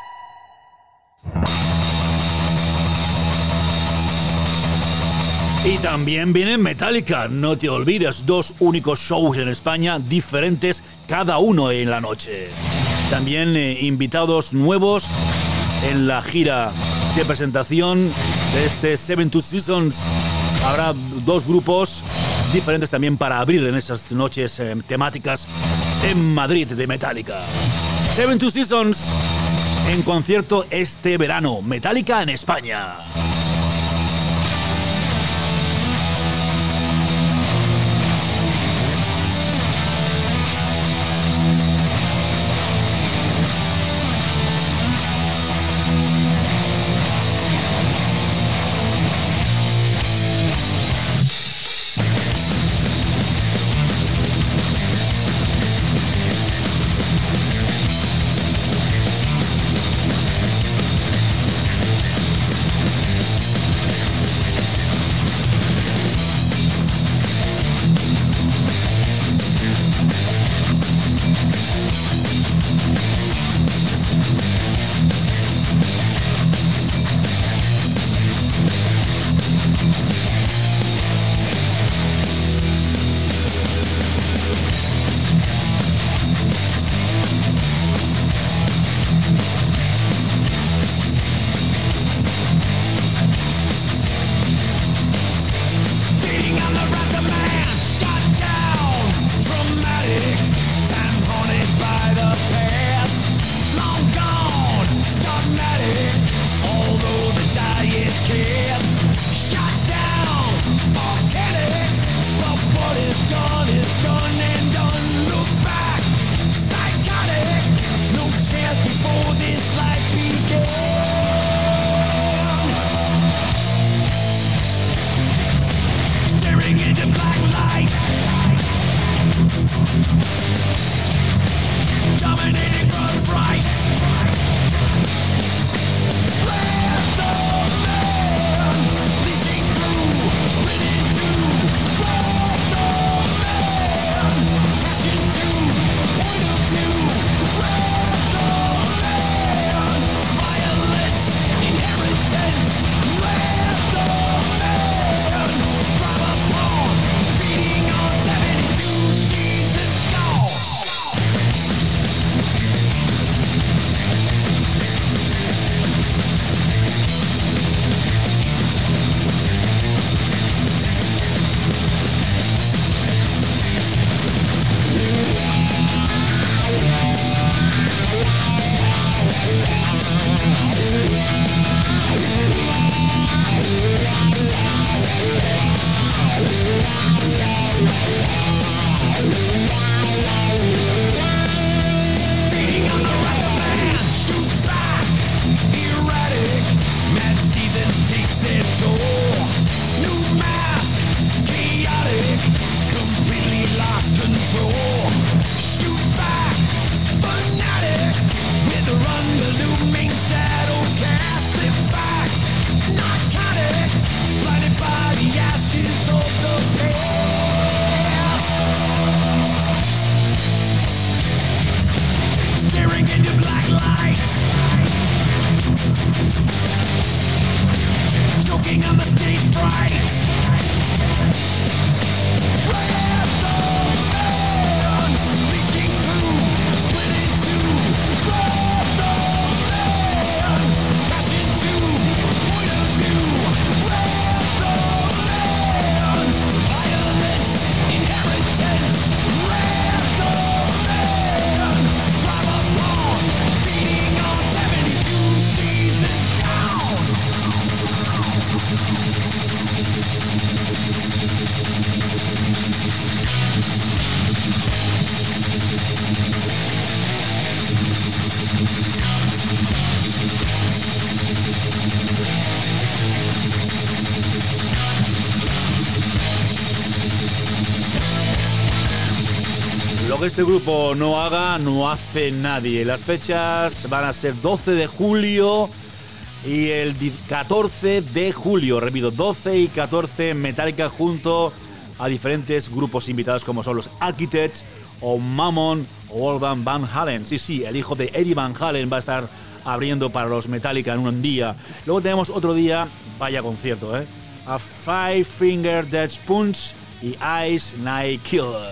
Y también viene Metallica, no te olvides, dos únicos shows en España, diferentes cada uno en la noche. También eh, invitados nuevos en la gira de presentación de este Seven Two Seasons. Habrá dos grupos diferentes también para abrir en esas noches eh, temáticas en Madrid de Metallica. Seven Two Seasons en concierto este verano, Metallica en España. Lo que este grupo no haga, no hace nadie. Las fechas van a ser doce de julio y el catorce de julio. Repito, doce y catorce, Metallica junto a diferentes grupos invitados como son los Architects o Mammon o Wolfgang Van Halen. Sí, sí, el hijo de Eddie Van Halen va a estar abriendo para los Metallica en un día. Luego tenemos otro día, vaya concierto, ¿eh? A Five Finger Death Punch y Ice Night Killer.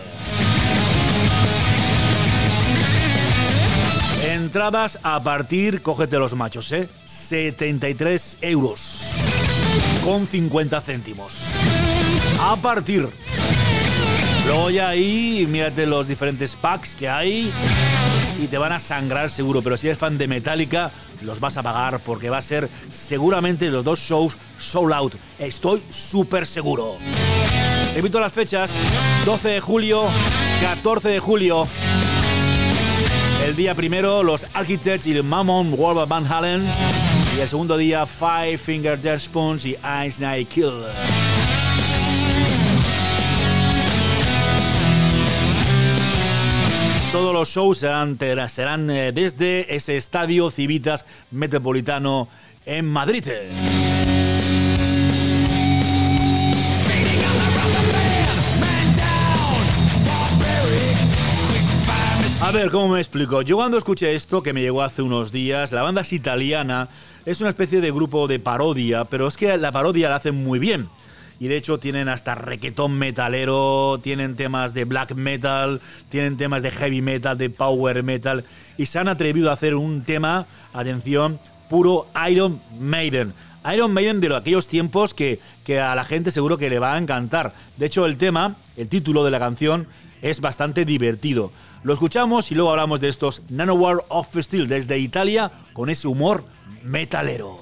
Entradas a partir, cógete los machos, ¿eh? setenta y tres euros con cincuenta céntimos. A partir. Luego ya ahí, mírate los diferentes packs que hay y te van a sangrar seguro. Pero si eres fan de Metallica, los vas a pagar porque va a ser seguramente los dos shows sold out. Estoy súper seguro. Repito las fechas, doce de julio, catorce de julio. El día primero, los Architects y el Mammon Wolfgang Van Halen. Y el segundo día, Five Finger Death Punch y Ice Night Killer. Todos los shows serán, serán desde ese estadio Civitas Metropolitano en Madrid. A ver, ¿cómo me explico? Yo cuando escuché esto, que me llegó hace unos días, la banda es italiana, es una especie de grupo de parodia, pero es que la parodia la hacen muy bien. Y de hecho tienen hasta requetón metalero, tienen temas de black metal, tienen temas de heavy metal, de power metal, y se han atrevido a hacer un tema, atención, puro Iron Maiden. Iron Maiden de aquellos tiempos que, que a la gente seguro que le va a encantar. De hecho, el tema, el título de la canción, es bastante divertido. Lo escuchamos y luego hablamos de estos Nanowar of Steel desde Italia con ese humor metalero.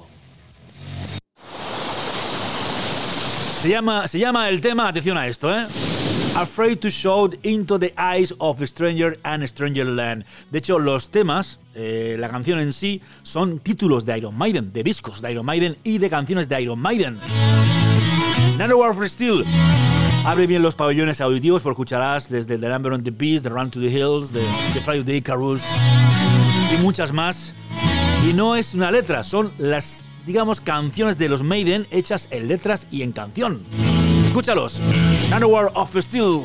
Se llama, se llama el tema, atención a esto, ¿eh? Afraid to Show Into the Eyes of a Stranger and Stranger Land. De hecho, los temas, eh, la canción en sí, son títulos de Iron Maiden, de discos de Iron Maiden y de canciones de Iron Maiden. Nanowar of Steel. Abre bien los pabellones auditivos porque escucharás desde The Number on the Beast, The Run to the Hills, The, the Flight of the Icarus y muchas más. Y no es una letra, son las, digamos, canciones de los Maiden hechas en letras y en canción. Escúchalos. Nanowar of Steel.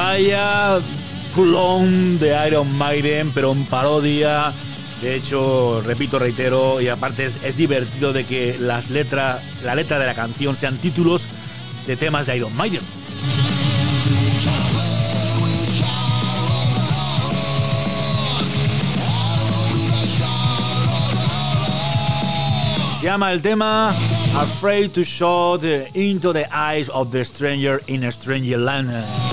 Vaya clon de Iron Maiden, pero en parodia. De hecho, repito, reitero, y aparte es, es divertido de que las letras, la letra de la canción sean títulos de temas de Iron Maiden. Se llama el tema Afraid to Shout Into the Eyes of the Stranger in a Stranger Land.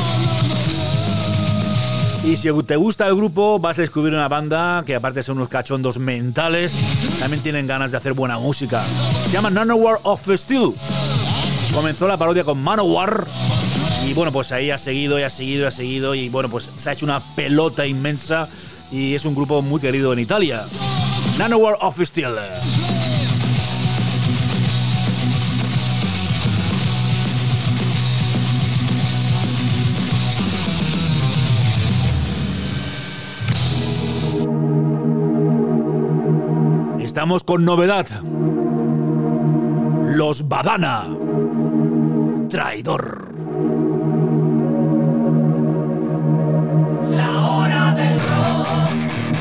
Y si te gusta el grupo, vas a descubrir una banda que aparte son unos cachondos mentales, también tienen ganas de hacer buena música. Se llama Manowar of Steel. Comenzó la parodia con Manowar y bueno, pues ahí ha seguido y ha seguido y ha seguido y bueno, pues se ha hecho una pelota inmensa y es un grupo muy querido en Italia. Manowar of Steel. Estamos con novedad. Los Badana. Traidor. La hora del rock.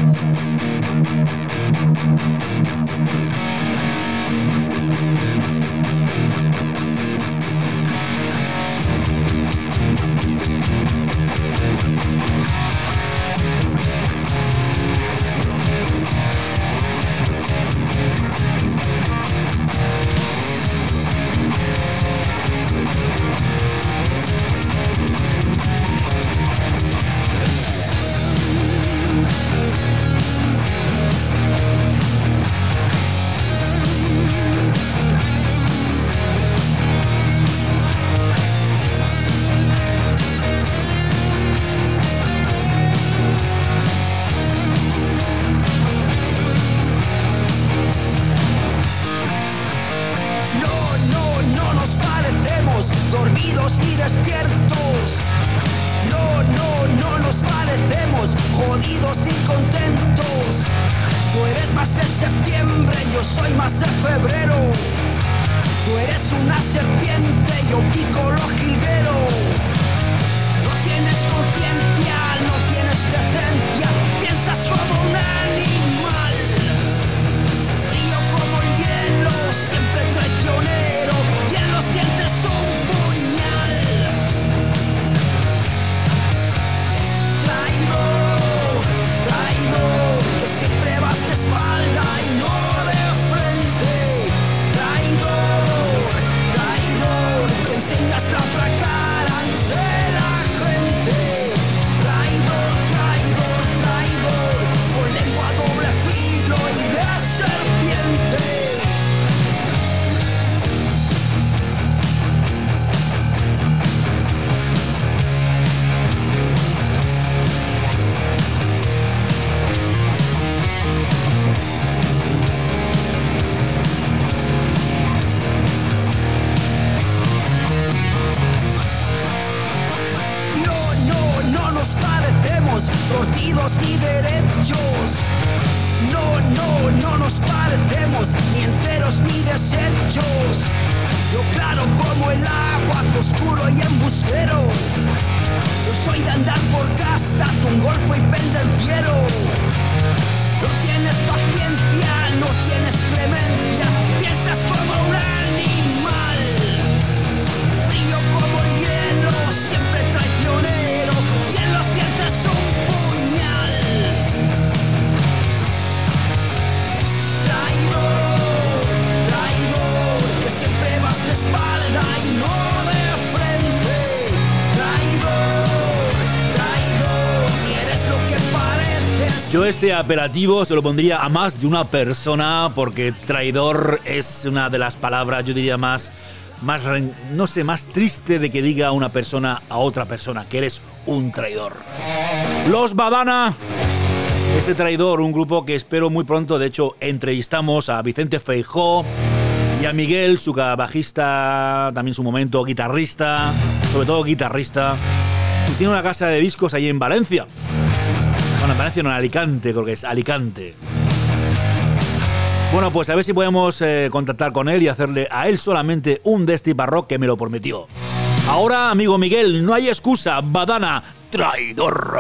Yo este apelativo se lo pondría a más de una persona porque traidor es una de las palabras, yo diría más, más, no sé, más triste de que diga una persona a otra persona que eres un traidor. Los Badana, este traidor, un grupo que espero muy pronto, de hecho entrevistamos a Vicente Feijóo y a Miguel, su bajista, también su momento guitarrista, sobre todo guitarrista, y tiene una casa de discos ahí en Valencia. Bueno, en Valencia no, en Alicante, creo que es Alicante. Bueno, pues a ver si podemos eh, contactar con él y hacerle a él solamente un Desti Barrock que me lo prometió. Ahora, amigo Miguel, no hay excusa. Badana, traidor.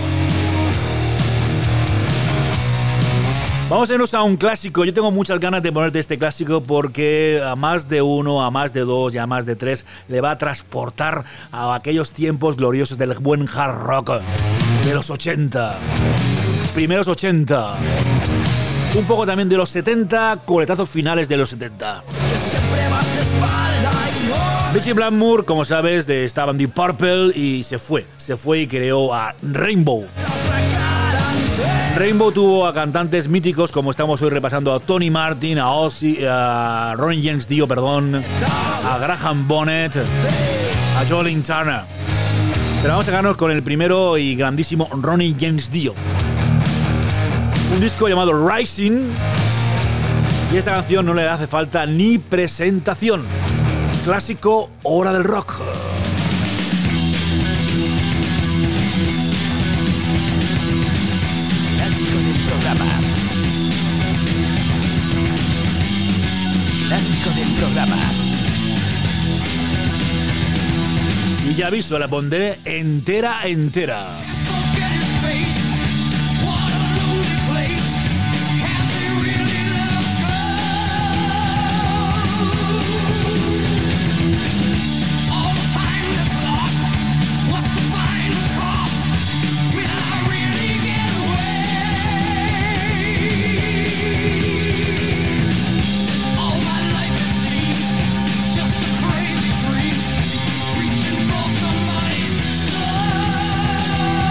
Vamos a irnos a un clásico. Yo tengo muchas ganas de ponerte este clásico porque a más de uno, a más de dos y a más de tres le va a transportar a aquellos tiempos gloriosos del buen hard rock de los ochenta. Primeros ochenta. Un poco también de los setenta, coletazos finales de los setenta. Richie Blackmore, como sabes, de, estaba en Deep Purple y se fue. Se fue y creó a Rainbow. Rainbow tuvo a cantantes míticos como estamos hoy repasando a Tony Martin, a Ozzy, a Ronnie James Dio, perdón, a Graham Bonnet, a Jolene Turner. Pero vamos a quedarnos con el primero y grandísimo Ronnie James Dio. Un disco llamado Rising y esta canción no le hace falta ni presentación. Clásico Hora del Rock. Programa. Clásico del programa. Y ya aviso, la pondré entera, entera. Reaching for somebody's love.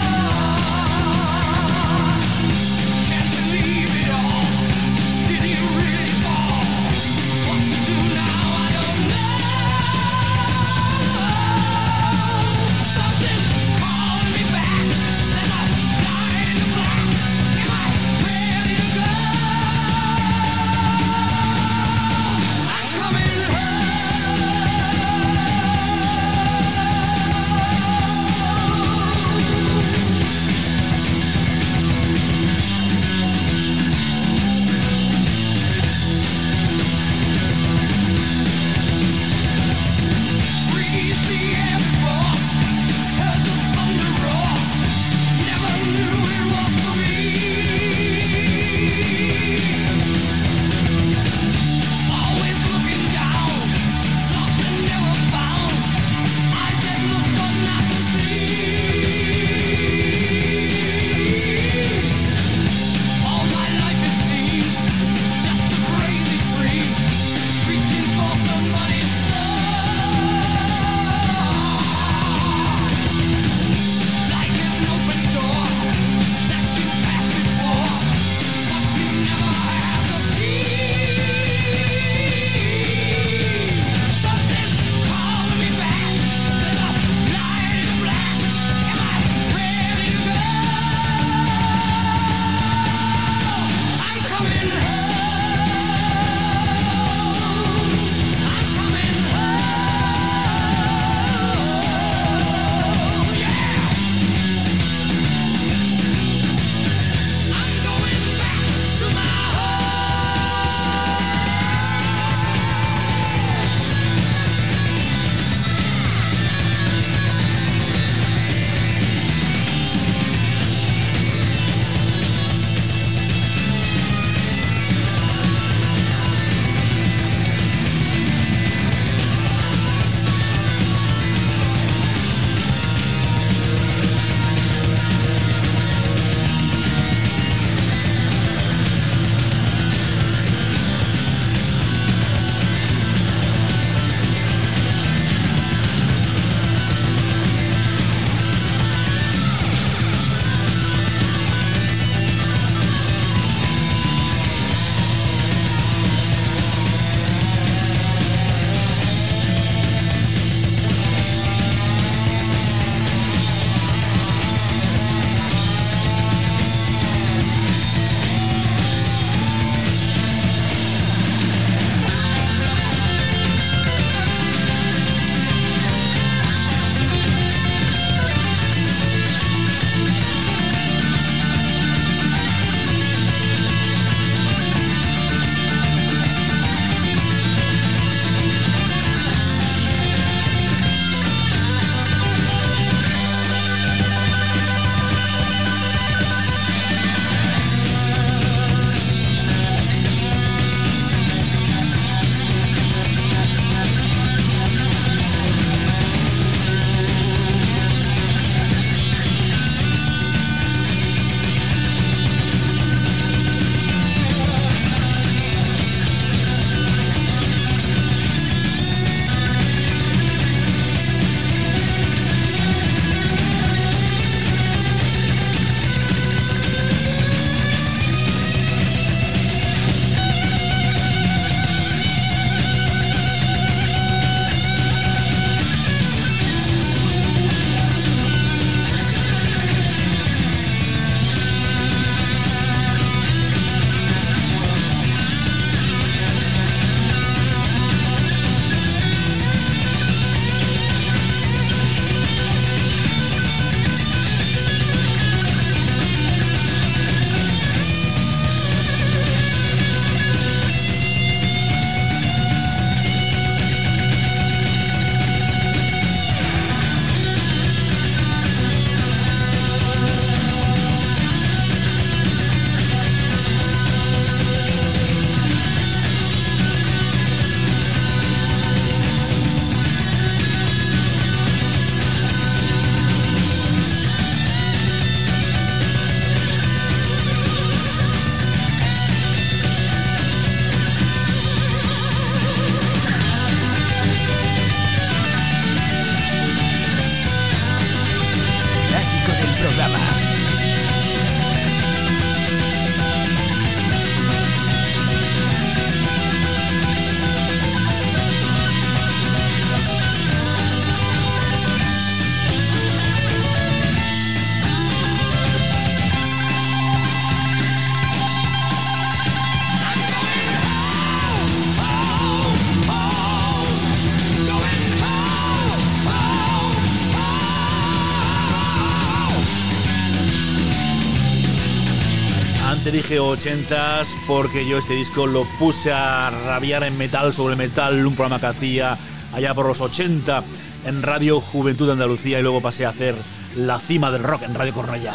te dije ochentas porque yo este disco lo puse a rabiar en Metal sobre Metal, un programa que hacía allá por los ochenta en Radio Juventud de Andalucía, y luego pasé a hacer La Cima del Rock en Radio Cornellá.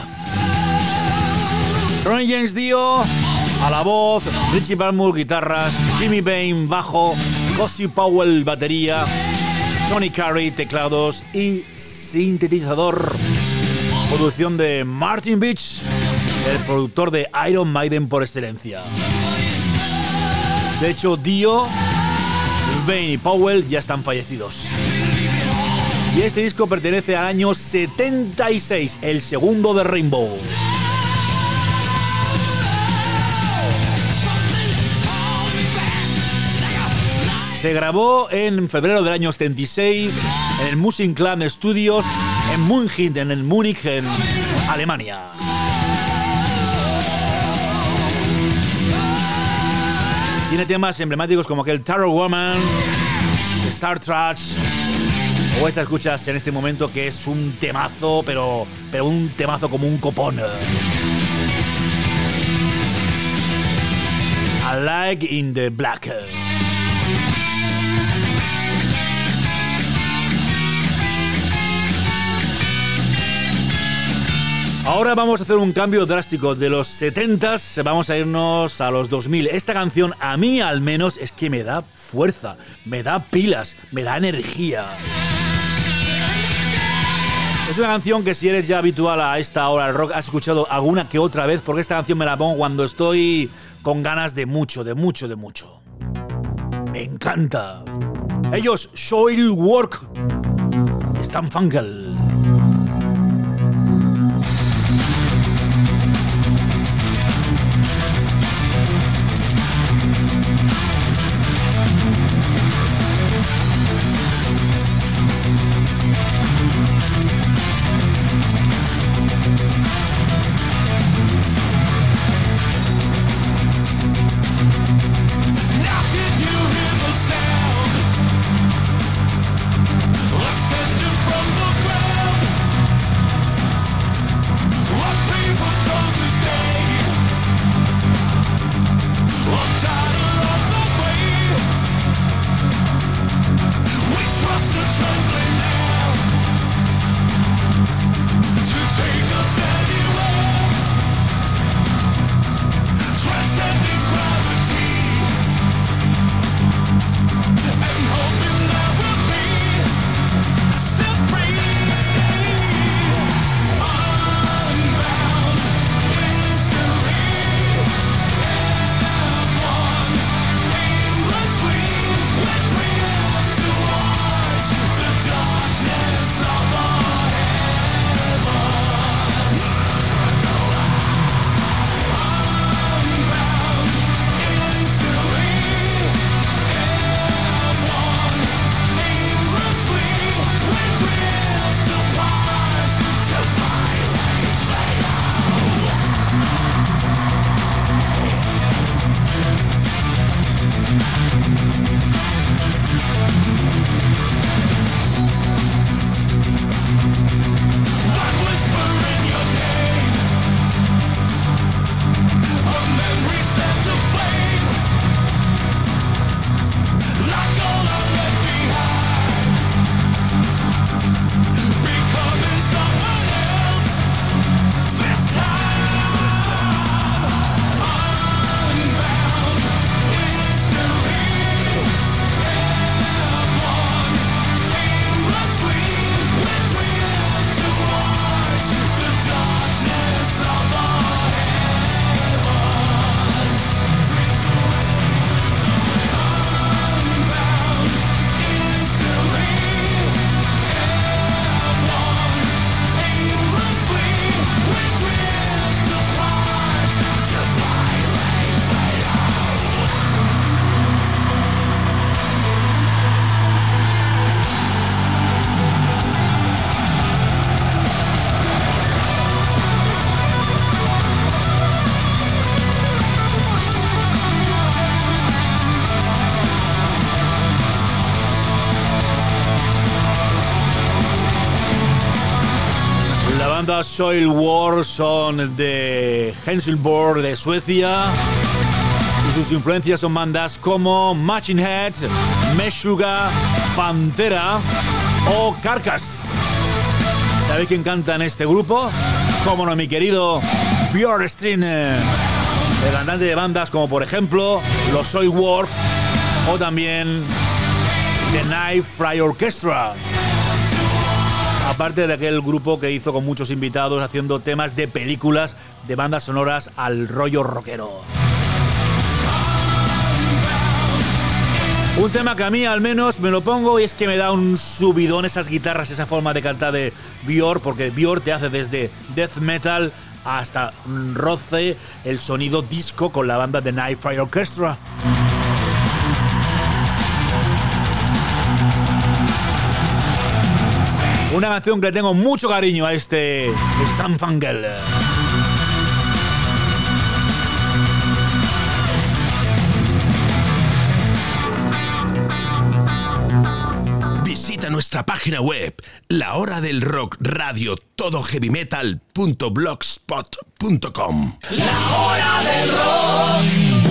Ronnie James Dio a la voz, Richie Blackmore guitarras, Jimmy Bain bajo, Cozy Powell batería, Tony Carey teclados y sintetizador. Producción de Martin Beach, el productor de Iron Maiden por excelencia. De hecho, Dio, Bain y Powell ya están fallecidos. Y este disco pertenece al año setenta y seis, el segundo de Rainbow. Se grabó en febrero del año setenta y seis en el Musikclan Studios en München, en el Múnich, en Alemania. Tiene temas emblemáticos como aquel Tarot Woman, Star Trash, o esta escuchas en este momento que es un temazo, pero, pero un temazo como un copón. A Like in the Black. Ahora vamos a hacer un cambio drástico. De los setentas vamos a irnos a los dos mil. Esta canción, a mí al menos, es que me da fuerza, me da pilas, me da energía. Es una canción que si eres ya habitual a esta hora del rock has escuchado alguna que otra vez, porque esta canción me la pongo cuando estoy con ganas de mucho, de mucho, de mucho. Me encanta. Ellos, Soilwork, Stan Funkel. Ascending from the ground. banda Soil War son de Helsingborg, de Suecia. Y sus influencias son bandas como Machine Head, Meshuggah, Pantera o Carcass. ¿Sabéis quién canta en este grupo? Cómo no, mi querido Björn, el cantante de bandas como por ejemplo los Soil War o también The Knife Fry Orchestra. Aparte de aquel grupo que hizo con muchos invitados haciendo temas de películas, de bandas sonoras al rollo rockero. Un tema que a mí al menos me lo pongo y es que me da un subidón esas guitarras, esa forma de cantar de Björn, porque Björn te hace desde death metal hasta roce el sonido disco con la banda The Knife Fry Orchestra. Una canción que le tengo mucho cariño a este Stampfangel. Visita nuestra página web, La Hora del Rock Radio Todo Heavy Metal punto blogspot punto com. La hora del rock.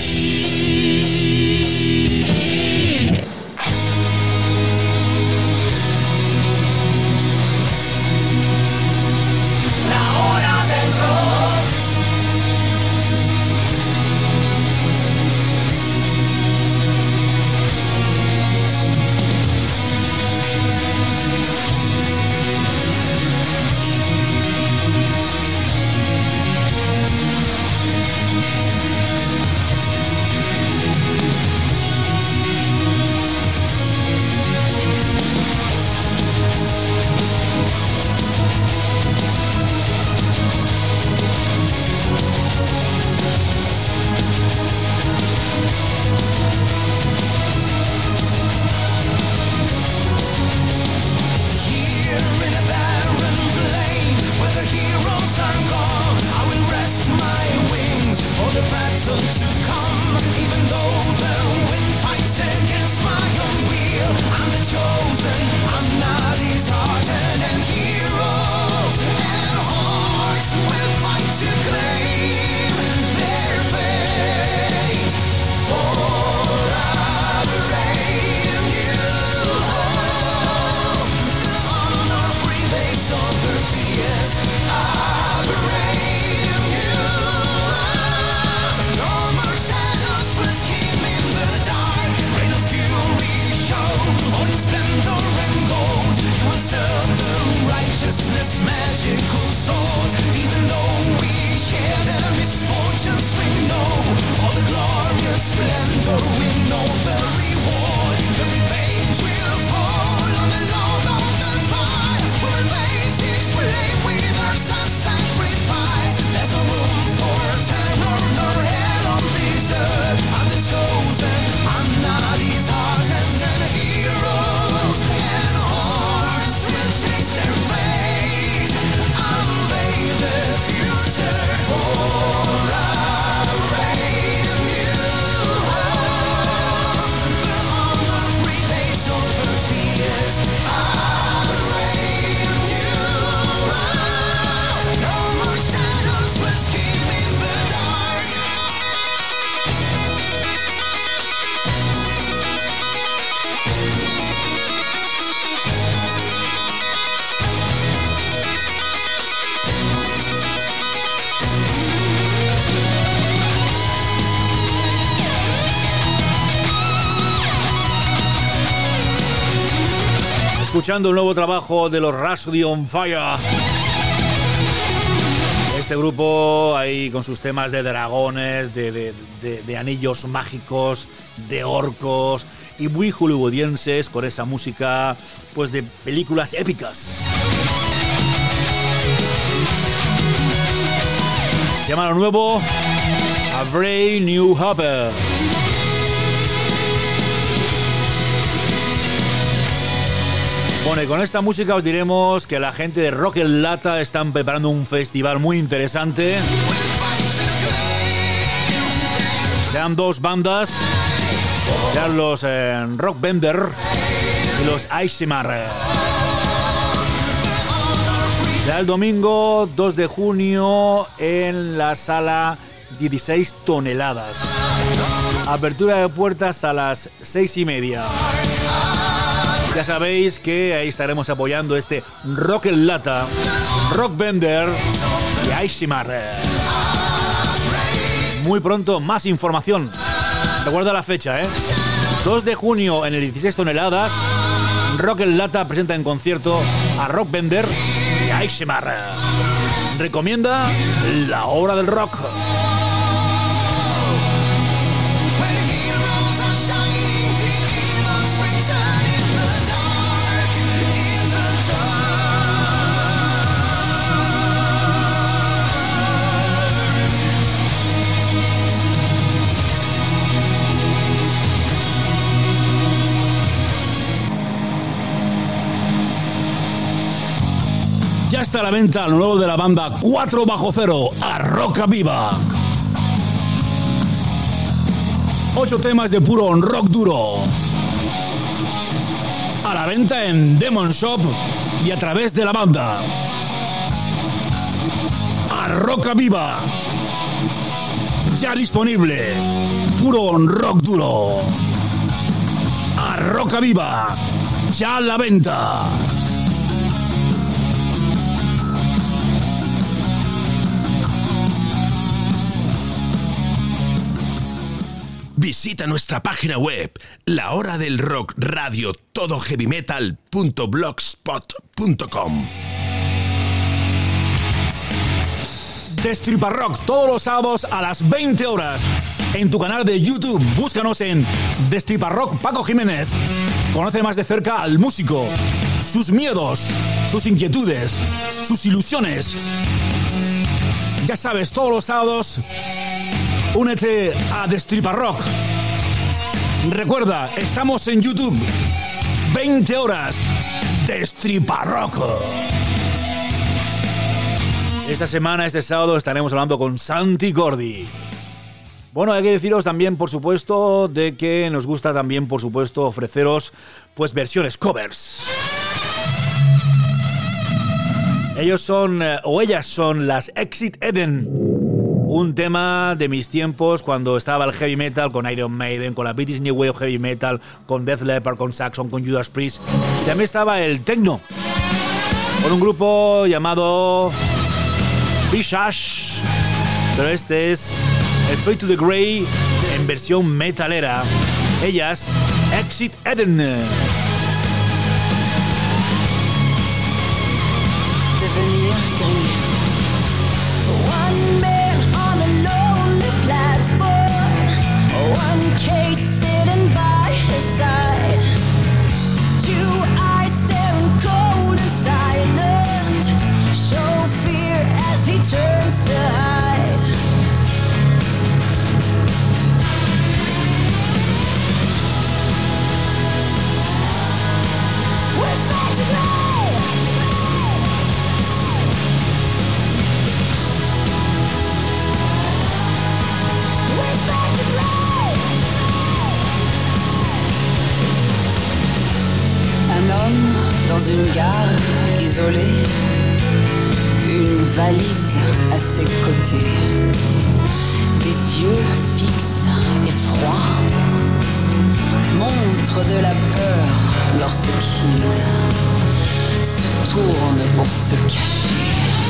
Escuchando un nuevo trabajo de los Rhapsody on Fire. Este grupo ahí con sus temas de dragones, de, de, de, de anillos mágicos, de orcos y muy hollywoodienses con esa música pues de películas épicas. Se llama lo nuevo A Brave New Hopper. Bueno, y con esta música os diremos que la gente de Rock en Lata están preparando un festival muy interesante. Sean dos bandas, sean los eh, Rock Bender y los Aishimar. Será el domingo dos de junio en la sala dieciséis toneladas. Apertura de puertas a las seis y media. Ya sabéis que ahí estaremos apoyando este Rock en Lata, Rock Bender y Aishimar. Muy pronto más información. Recuerda la fecha, ¿eh? dos de junio en el dieciséis toneladas. Rock en Lata presenta en concierto a Rock Bender y Aishimar. Recomienda La Hora del Rock. Ya está a la venta lo nuevo de la banda cuatro bajo cero, Arroca Viva. Ocho temas de puro rock duro. A la venta en Demon Shop y a través de la banda. Arroca Viva. Ya disponible. Puro rock duro. Arroca Viva. Ya a la venta. Visita nuestra página web, La Hora del Rock Radio Todo Heavy Metal punto blogspot punto com. Destripa Rock todos los sábados a las veinte horas. En tu canal de YouTube, búscanos en Destripa Rock Paco Jiménez. Conoce más de cerca al músico, sus miedos, sus inquietudes, sus ilusiones. Ya sabes, todos los sábados, únete a Destripa Rock. Recuerda, estamos en YouTube. veinte horas. Destripa Rock. Esta semana, este sábado, estaremos hablando con Santi Gordi. Bueno, hay que deciros también, por supuesto, de que nos gusta también, por supuesto, ofreceros pues versiones covers. Ellos son, o ellas son, las Exit Eden. Un tema de mis tiempos cuando estaba el heavy metal con Iron Maiden, con la British New Wave Heavy Metal, con Def Leppard, con Saxon, con Judas Priest. Y también estaba el techno, con un grupo llamado Visage. Pero este es el Fade to the Grey en versión metalera. Ellas, Exit Eden. Devenir gris. One man on a lonely platform, one case sitting by his side, two eyes staring cold and silent, show fear as he turns to hide. We're fed to grey. Un homme dans une gare isolée, une valise à ses côtés, des yeux fixes et froids, montre de la peur lorsqu'il se tourne pour se cacher.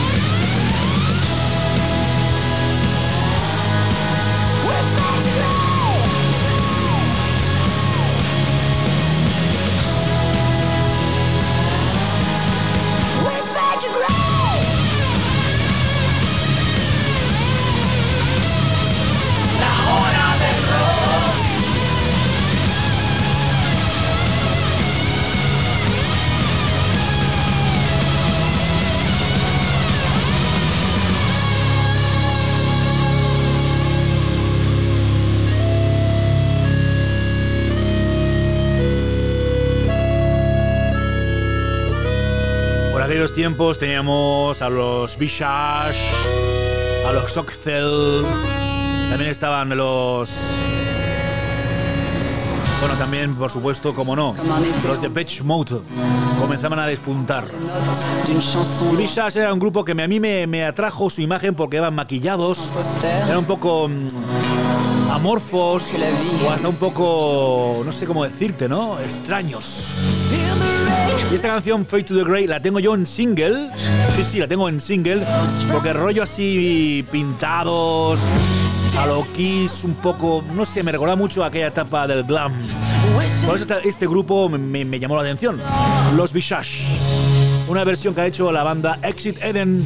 En aquellos tiempos teníamos a los Visage, a los Shockcell, también estaban los Bueno, también, por supuesto, como no, los de Depeche Mode comenzaban a despuntar. Y Visage era un grupo que a mí me, me atrajo su imagen porque iban maquillados, eran un poco mmm, amorfos o hasta un poco, no sé cómo decirte, ¿no? Extraños. Y esta canción, Fade to the Grey, la tengo yo en single. Sí, sí, la tengo en single, porque el rollo así pintados, a lo Kiss, un poco, no sé, me recuerda mucho a aquella etapa del glam. Por eso este, este grupo me, me llamó la atención. Los Visage. Una versión que ha hecho la banda Exit Eden.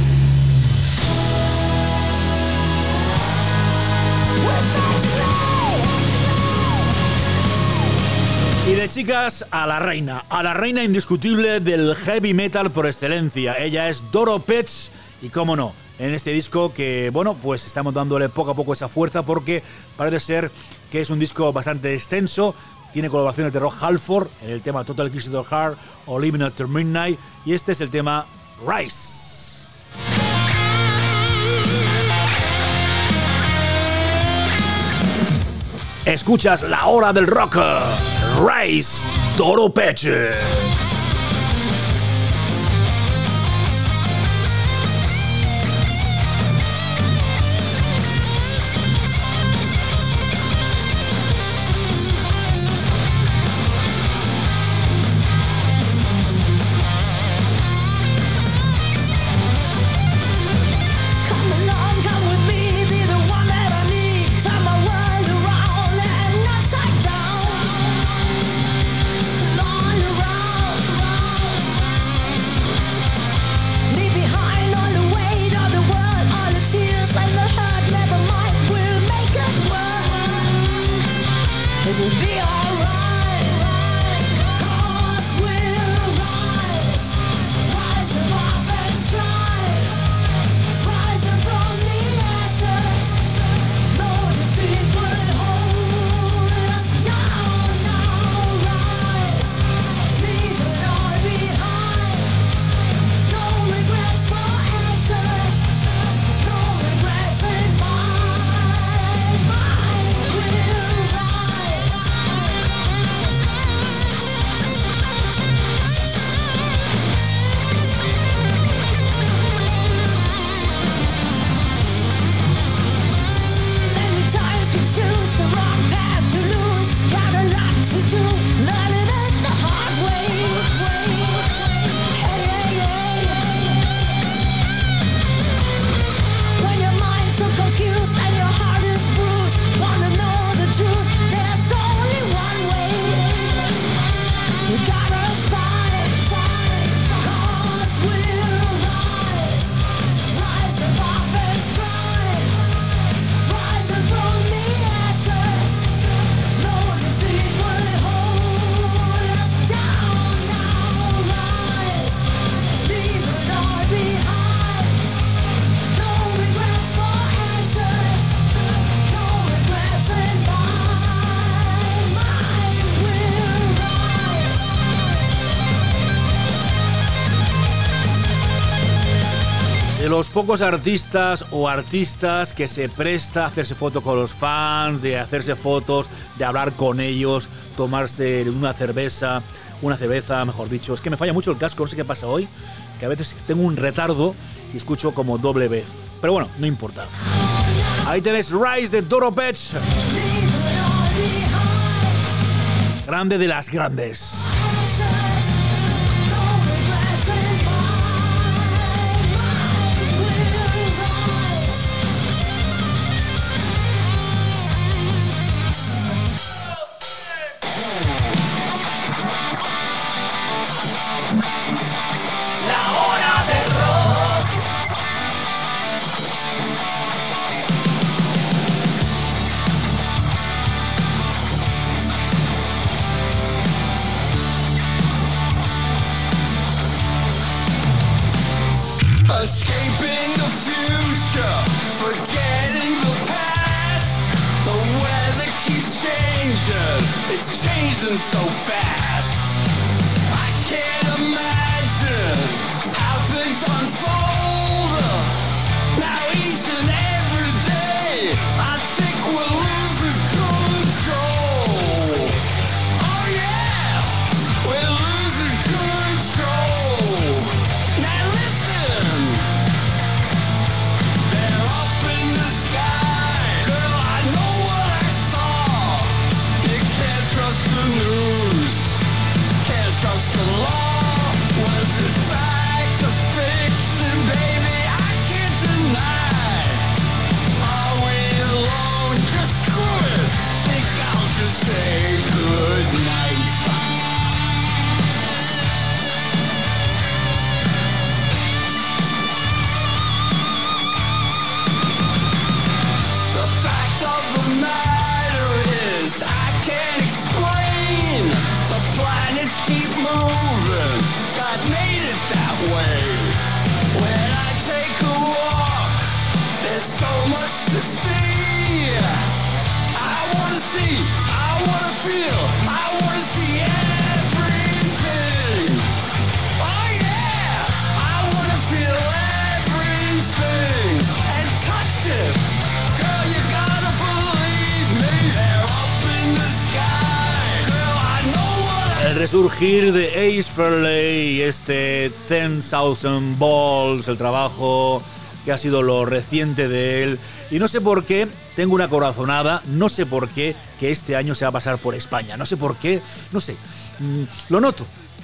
Y de chicas a la reina, a la reina indiscutible del heavy metal por excelencia. Ella es Doro Pesch y cómo no, en este disco que, bueno, pues estamos dándole poco a poco esa fuerza porque parece ser que es un disco bastante extenso. Tiene colaboraciones de Rob Halford en el tema Total Crystal Heart o Living After Midnight y este es el tema Rise. Escuchas La Hora del Rock. Rise, Doro Pesch. De los pocos artistas o artistas que se presta a hacerse fotos con los fans, de hacerse fotos, de hablar con ellos, tomarse una cerveza, una cerveza, mejor dicho. Es que me falla mucho el casco, no sé qué pasa hoy, que a veces tengo un retardo y escucho como doble vez. Pero bueno, no importa. Ahí tenéis Rise de Doro Pesch. Grande de las grandes. Escaping the future, forgetting the past. The weather keeps changing, it's changing so fast. I can't imagine how things unfold. Now each and every day, I think we're losing control. much to see. I wanna see, I wanna feel, I wanna see everything. Oh yeah, I wanna feel everything and touch it. Girl, you gotta believe me. They're up in the sky. Girl, I know what I El resurgir de Ace Frehley, este ten thousand Balls, el trabajo que ha sido lo reciente de él. Y no sé por qué, tengo una corazonada, no sé por qué, que este año se va a pasar por España. No sé por qué, no sé, mm, lo noto.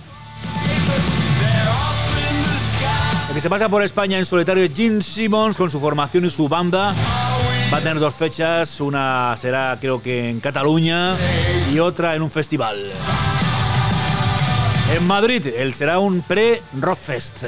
El que se pasa por España en solitario es Gene Simmons con su formación y su banda. Va a tener dos fechas, una será creo que en Cataluña y otra en un festival. En Madrid, él será un pre-Rockfest.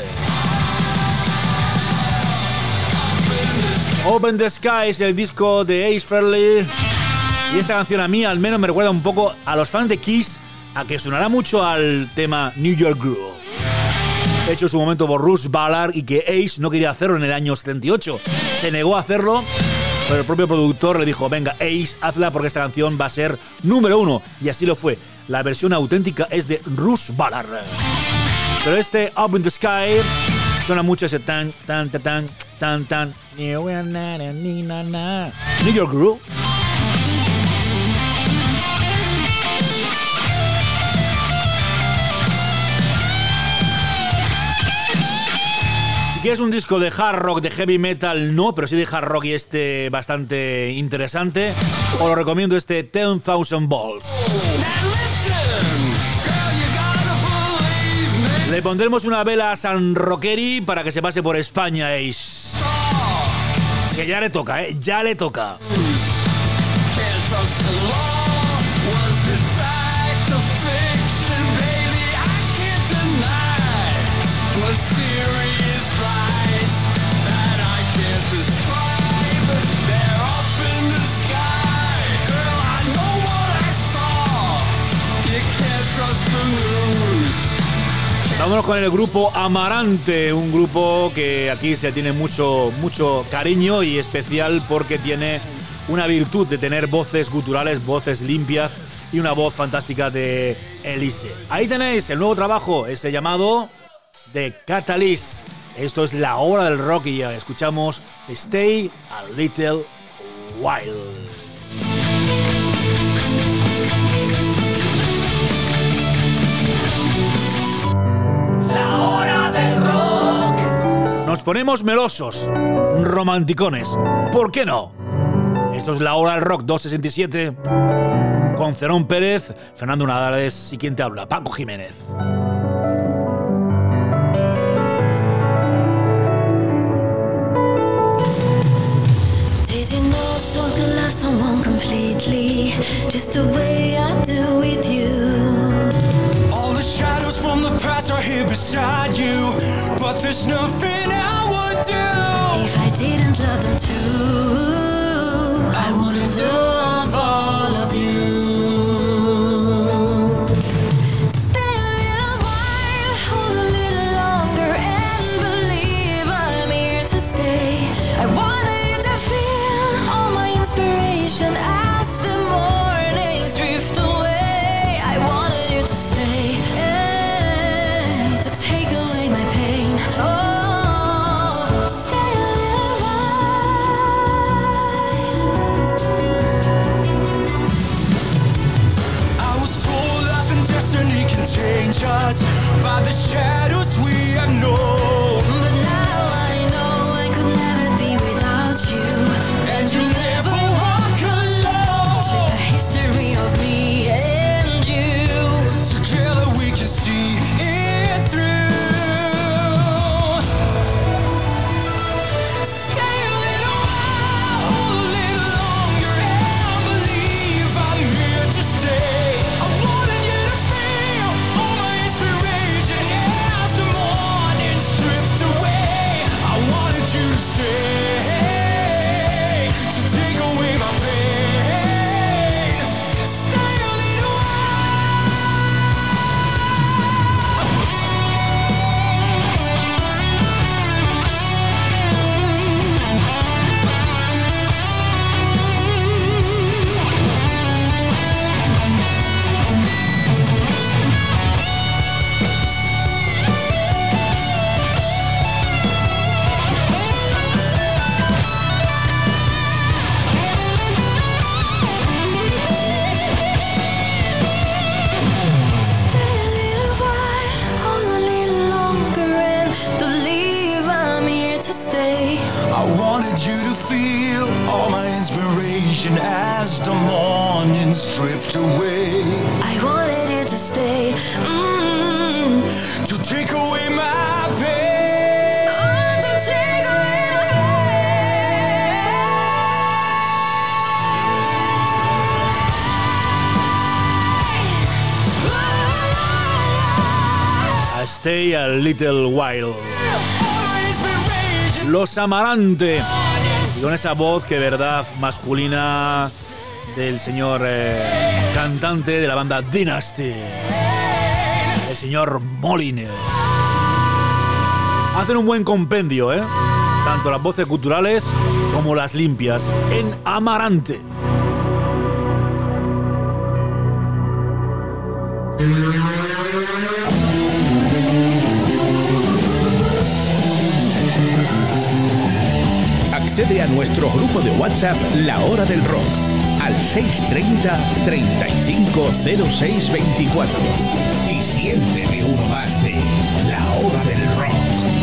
Open the Sky es el disco de Ace Frehley. Y esta canción a mí al menos me recuerda un poco a los fans de Kiss, a que sonará mucho al tema New York Groove. Hecho en su momento por Russ Ballard y que Ace no quería hacerlo en el año setenta y ocho. Se negó a hacerlo, pero el propio productor le dijo, venga Ace, hazla porque esta canción va a ser número uno. Y así lo fue. La versión auténtica es de Russ Ballard. Pero este Up in the Sky suena mucho ese tan, tan, tan, tan, tan, tan. New York Groove. Si quieres un disco de hard rock, de heavy metal, no, pero sí de hard rock y este bastante interesante, os lo recomiendo este ten thousand Balls. Le pondremos una vela a San Roqueri para que se pase por España, Ace. Que ya le toca, ¿eh? Ya le toca. Vámonos con el grupo Amarante, un grupo que aquí se tiene mucho, mucho cariño y especial porque tiene una virtud de tener voces guturales, voces limpias y una voz fantástica de Elise. Ahí tenéis el nuevo trabajo, ese llamado The Catalyst. Esto es la hora del rock y ya escuchamos Stay a Little While. La hora del rock. Nos ponemos melosos, romanticones. ¿Por qué no? Esto es la hora del rock doscientos sesenta y siete. Con Cerón Pérez, Fernando Nadales y quien te habla, Paco Jiménez. Did you know so could love someone completely, just the way I do with you? All the shadows from the past are here beside you, but there's nothing I would do if I didn't love them too. I wouldn't love all of you. Stay a little while, hold a little longer, and believe I'm here to stay. I wanted you to feel all my inspiration as the mornings drift away. I wanted you to stay, eh, to take away my pain. Oh, stay a little while. I was told life and destiny can change us by the shadows we have known. But now I know I could never be without you, And you'll never walk alone. check the history of me and you. Together we can see it through. Stay a little while, hold a little longer, and believe I'm here to stay. I wanted you to feel all my inspiration as the mornings drift away. I wanted you to stay, to take away my pain. Stay a little while. I wanted you to feel all my inspiration as the mornings drift away. I wanted you to stay, mm, to take away my pain. oh, to take away my pain. A Stay a Little While. Los Amarante. Y con esa voz que verdad masculina del señor eh, cantante de la banda Dynasty, el señor Moliner. Hacen un buen compendio, ¿eh? Tanto las voces culturales como las limpias en Amarante. Accede a nuestro grupo de WhatsApp La Hora del Rock al seis treinta, treinta y cinco, cero seis veinticuatro y siéntete uno más de La Hora del Rock.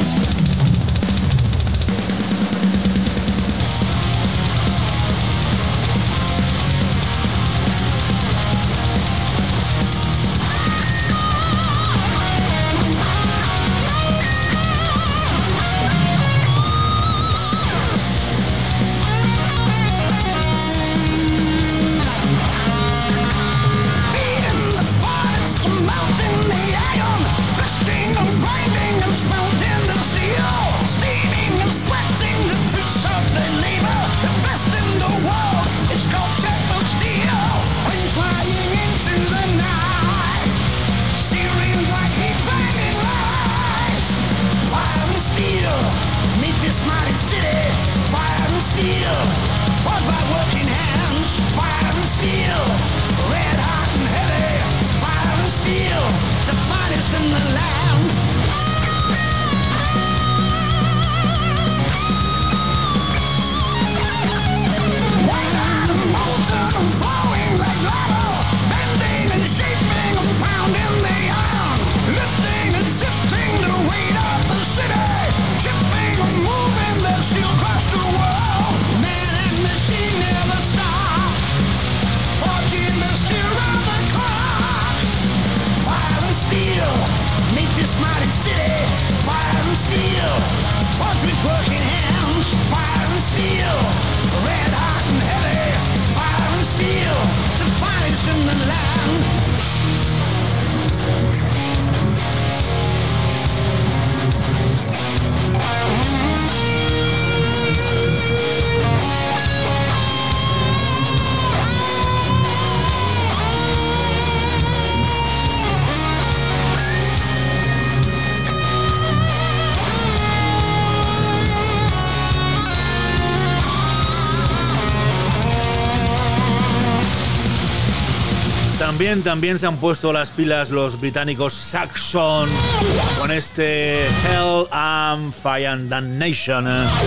También, también se han puesto las pilas los británicos Saxon con este Hell and Fire and Damnation.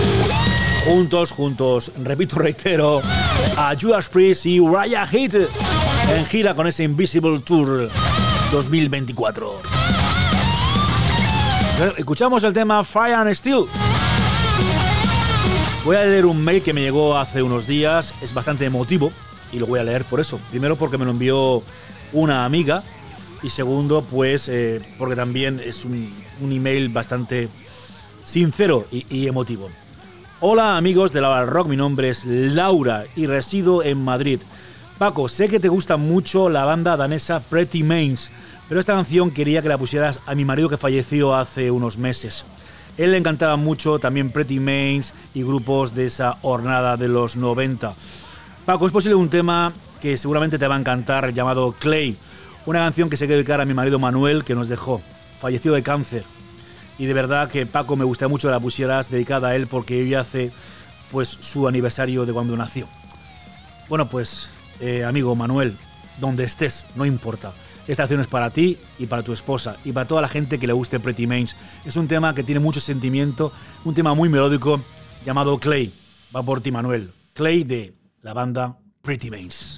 Juntos, juntos, repito, reitero, a Judas Priest y Uriah Heep en gira con ese Invisible Tour dos mil veinticuatro. Escuchamos el tema Fire and Steel. Voy a leer un mail que me llegó hace unos días, es bastante emotivo y lo voy a leer por eso. Primero porque me lo envió una amiga y segundo pues eh, porque también es un, un email bastante sincero y, y emotivo. Hola amigos de La Hora del Rock, mi nombre es Laura y resido en Madrid. Paco, sé que te gusta mucho la banda danesa Pretty Mains, pero esta canción quería que la pusieras a mi marido que falleció hace unos meses. Él le encantaba mucho también Pretty Mains y grupos de esa hornada de los noventa. Paco, es posible un tema que seguramente te va a encantar llamado Clay, una canción que se quiere dedicar a mi marido Manuel que nos dejó, falleció de cáncer. Y de verdad que Paco me gustaría mucho que la pusieras dedicada a él porque hoy hace pues su aniversario de cuando nació. Bueno pues eh, amigo Manuel, donde estés, no importa. Esta canción es para ti y para tu esposa y para toda la gente que le guste Pretty Mains. Es un tema que tiene mucho sentimiento, un tema muy melódico llamado Clay. Va por ti Manuel. Clay de la banda Pretty Mains.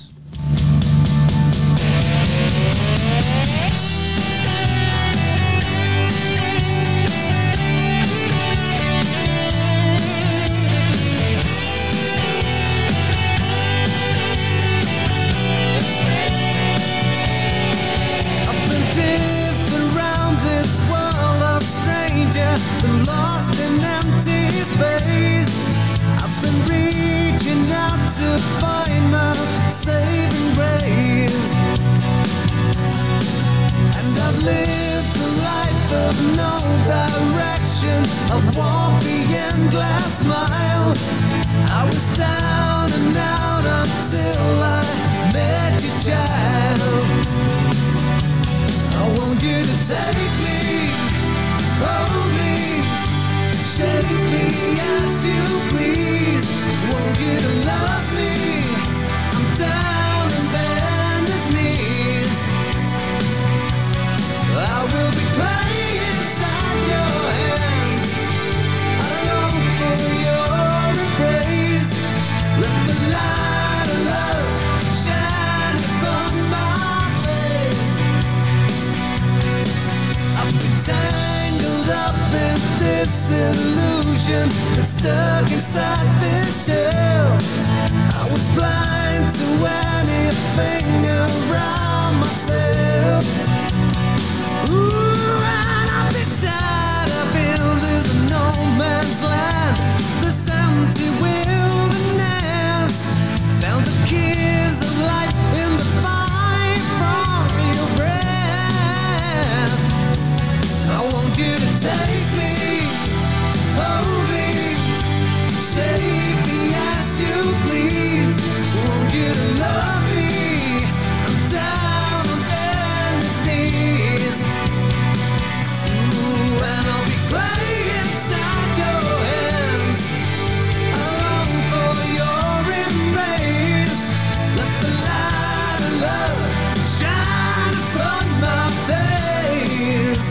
ask you please, want you to love me. I'm down on bended knees. I will be playing inside your hands. I long for your embrace. Let the light of love shine upon my face. I've been tangled up in this illusion that's stuck inside this shell. I was blind to anything around myself. Ooh, and I've been tired of buildings in no man's land, this empty wilderness. Found the keys of life in the fire from your breath. I want you to take me, hold me, shake me as you please. Want you to love me. I'm down on bended knees. Ooh, and I'll be playing inside your hands. I long for your embrace. Let the light of love shine upon my face.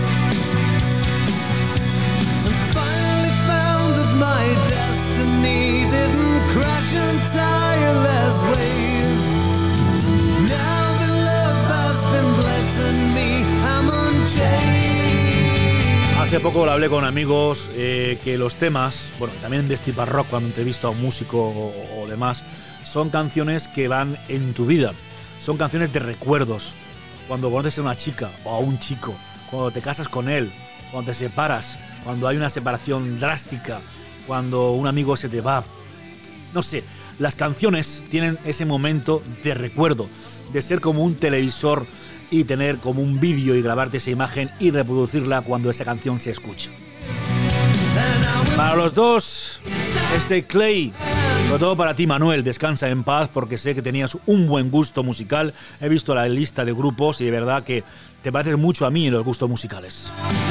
And finally found that my destiny didn't crash on tireless waves. Now that love has been blessing me, I'm unchained. Hace poco lo hablé con amigos eh, que los temas, bueno, también de Steve Rock cuando entrevisto a un músico o, o demás, son canciones que van en tu vida, son canciones de recuerdos. Cuando conoces a una chica o a un chico, cuando te casas con él, cuando te separas, cuando hay una separación drástica, cuando un amigo se te va. No sé, las canciones tienen ese momento de recuerdo, de ser como un televisor y tener como un vídeo y grabarte esa imagen y reproducirla cuando esa canción se escucha. Para los dos, este Clay, sobre todo para ti, Manuel, descansa en paz porque sé que tenías un buen gusto musical. He visto la lista de grupos y de verdad que te pareces mucho a mí en los gustos musicales.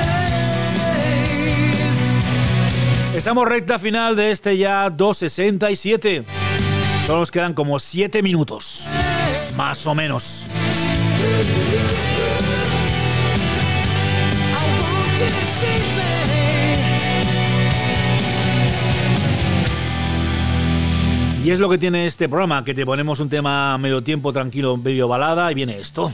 Estamos recta final de este ya dos sesenta y siete. Solo nos quedan como siete minutos, más o menos. Y es lo que tiene este programa, que te ponemos un tema medio tiempo tranquilo, medio balada, y viene esto.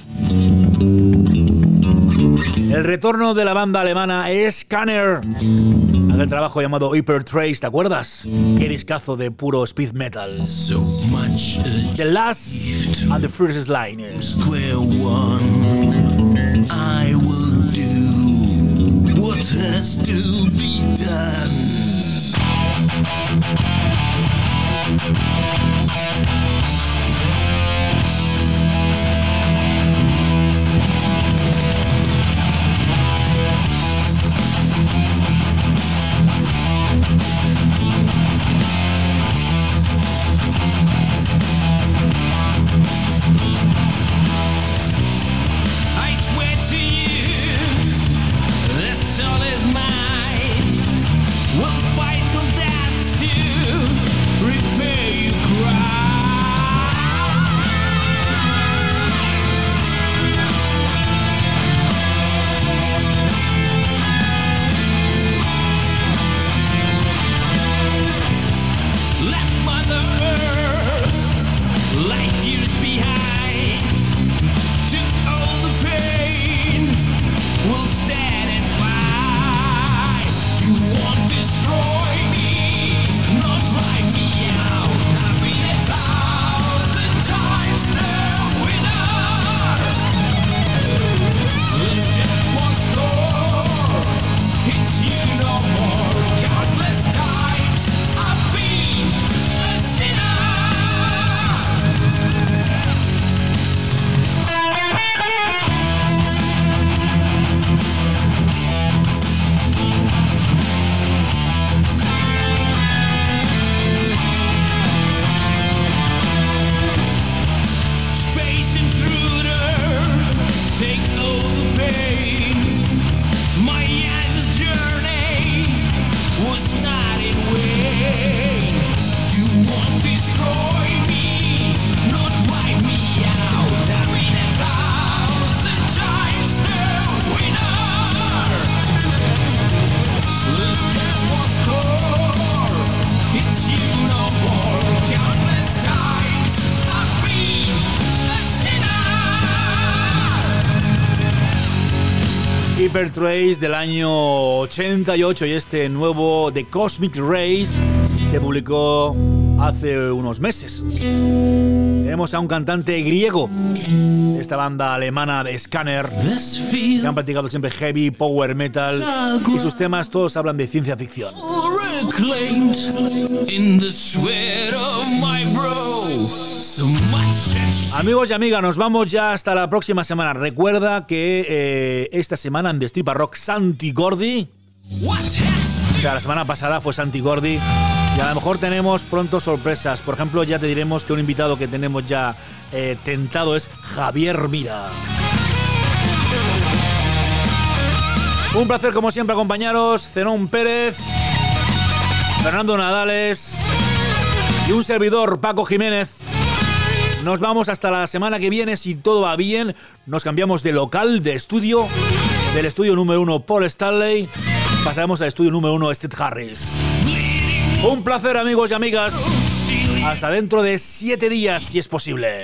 El retorno de la banda alemana Scanner. Aquel trabajo llamado Hypertrace, ¿te acuerdas? Qué discazo de puro speed metal. So much The Last and the First Line. Square one, I will do what has to be done. I swear to you, this soul is mine. Well, Paper Trace del año ochenta y ocho y este nuevo The Cosmic Rays se publicó hace unos meses. Tenemos a un cantante griego de esta banda alemana de Scanner que han practicado siempre heavy, power metal y sus temas todos hablan de ciencia ficción. Amigos y amigas, nos vamos ya hasta la próxima semana. Recuerda que eh, esta semana en Destripa Rock Santi Gordi, o sea, la semana pasada fue Santi Gordi, y a lo mejor tenemos pronto sorpresas. Por ejemplo, ya te diremos que un invitado que tenemos ya eh, tentado es Javier Mira. Un placer como siempre acompañaros, Zenón Pérez, Fernando Nadales y un servidor, Paco Jiménez. Nos vamos hasta la semana que viene, si todo va bien. Nos cambiamos de local, de estudio. Del estudio número uno, Paul Stanley, pasaremos al estudio número uno, Steve Harris. Un placer, amigos y amigas. Hasta dentro de siete días, si es posible.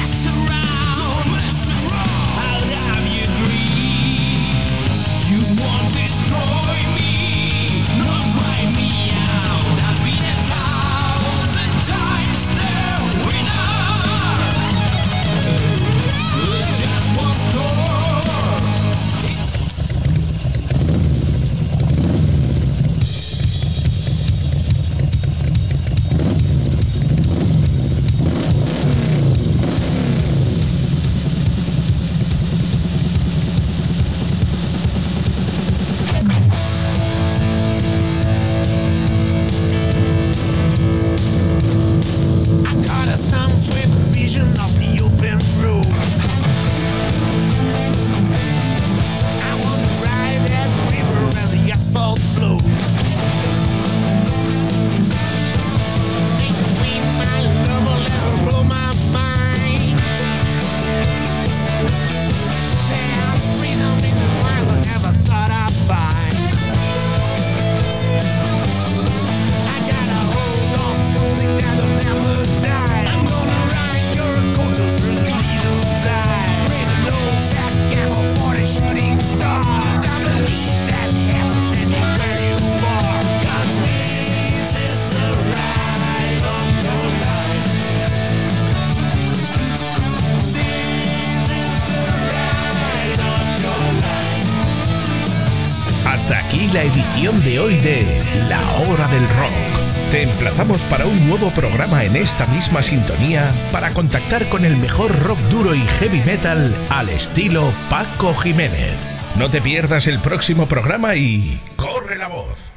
La edición de hoy de La Hora del Rock. Te emplazamos para un nuevo programa en esta misma sintonía para contactar con el mejor rock duro y heavy metal al estilo Paco Jiménez. No te pierdas el próximo programa y ¡corre la voz!